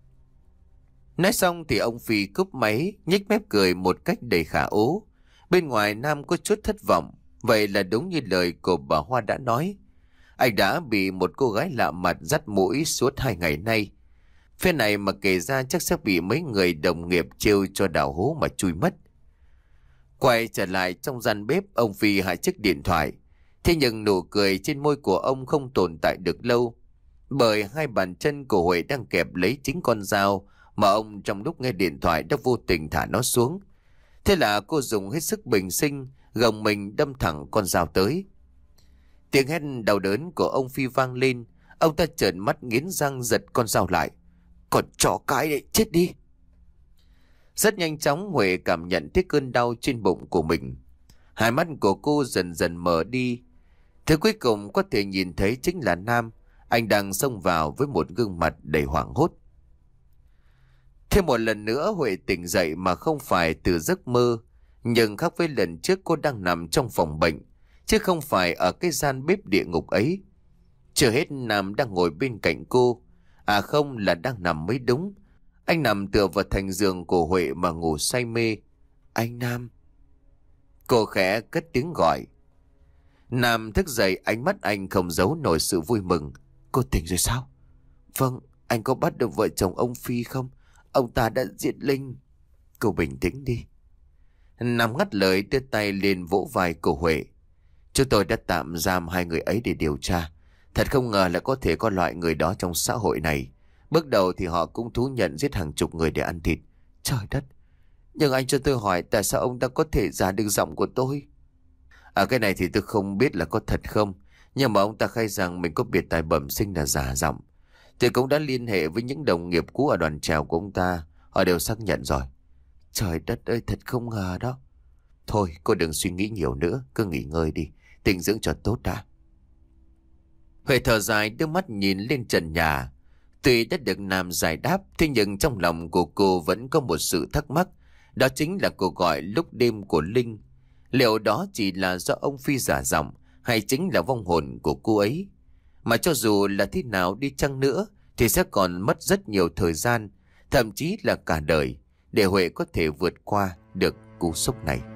Nói xong thì ông Phi cúp máy, nhếch mép cười một cách đầy khả ố. Bên ngoài Nam có chút thất vọng. Vậy là đúng như lời của bà Hoa đã nói. Anh đã bị một cô gái lạ mặt dắt mũi suốt hai ngày nay. Phía này mà kể ra chắc sẽ bị mấy người đồng nghiệp trêu cho đào hố mà chui mất. Quay trở lại trong gian bếp, ông Phi hạ chiếc điện thoại. Thế nhưng nụ cười trên môi của ông không tồn tại được lâu. Bởi hai bàn chân của Huệ đang kẹp lấy chính con dao mà ông trong lúc nghe điện thoại đã vô tình thả nó xuống. Thế là cô dùng hết sức bình sinh, gồng mình đâm thẳng con dao tới. Tiếng hét đau đớn của ông Phi vang lên. Ông ta trợn mắt nghiến răng giật con dao lại. Còn chó cái đấy, chết đi. Rất nhanh chóng Huệ cảm nhận thấy cơn đau trên bụng của mình. Hai mắt của cô dần dần mở đi. Thứ cuối cùng có thể nhìn thấy chính là Nam. Anh đang xông vào với một gương mặt đầy hoảng hốt. Thêm một lần nữa Huệ tỉnh dậy mà không phải từ giấc mơ. Nhưng khác với lần trước cô đang nằm trong phòng bệnh, chứ không phải ở cái gian bếp địa ngục ấy. Chưa hết Nam đang ngồi bên cạnh cô. À không, là đang nằm mới đúng. Anh nằm tựa vào thành giường của Huệ mà ngủ say mê. Anh Nam. Cô khẽ cất tiếng gọi. Nam thức dậy, ánh mắt anh không giấu nổi sự vui mừng. Cô tỉnh rồi sao? Vâng, anh có bắt được vợ chồng ông Phi không? Ông ta đã giết Linh. Cô bình tĩnh đi. Nam ngắt lời đưa tay lên vỗ vai cô Huệ. Chúng tôi đã tạm giam hai người ấy để điều tra. Thật không ngờ là có thể có loại người đó trong xã hội này. Bước đầu thì họ cũng thú nhận giết hàng chục người để ăn thịt. Trời đất. Nhưng anh cho tôi hỏi tại sao ông ta có thể giả được giọng của tôi? À, cái này thì tôi không biết là có thật không. Nhưng mà ông ta khai rằng mình có biệt tài bẩm sinh là giả giọng. Tôi cũng đã liên hệ với những đồng nghiệp cũ ở đoàn chèo của ông ta. Họ đều xác nhận rồi. Trời đất ơi, thật không ngờ đó. Thôi cô đừng suy nghĩ nhiều nữa, cứ nghỉ ngơi đi, tĩnh dưỡng cho tốt đã. Huệ thở dài đưa mắt nhìn lên trần nhà. Tuy đã được Nam giải đáp, thế nhưng trong lòng của cô vẫn có một sự thắc mắc. Đó chính là cuộc gọi lúc đêm của Linh. Liệu đó chỉ là do ông Phi giả giọng, hay chính là vong hồn của cô ấy? Mà cho dù là thế nào đi chăng nữa, thì sẽ còn mất rất nhiều thời gian, thậm chí là cả đời, để Huệ có thể vượt qua được cú sốc này.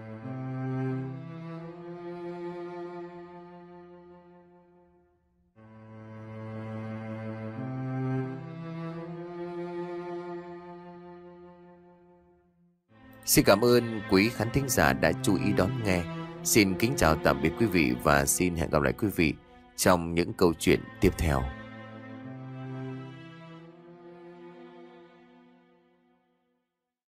Xin cảm ơn quý khán thính giả đã chú ý đón nghe. Xin kính chào tạm biệt quý vị và xin hẹn gặp lại quý vị trong những câu chuyện tiếp theo.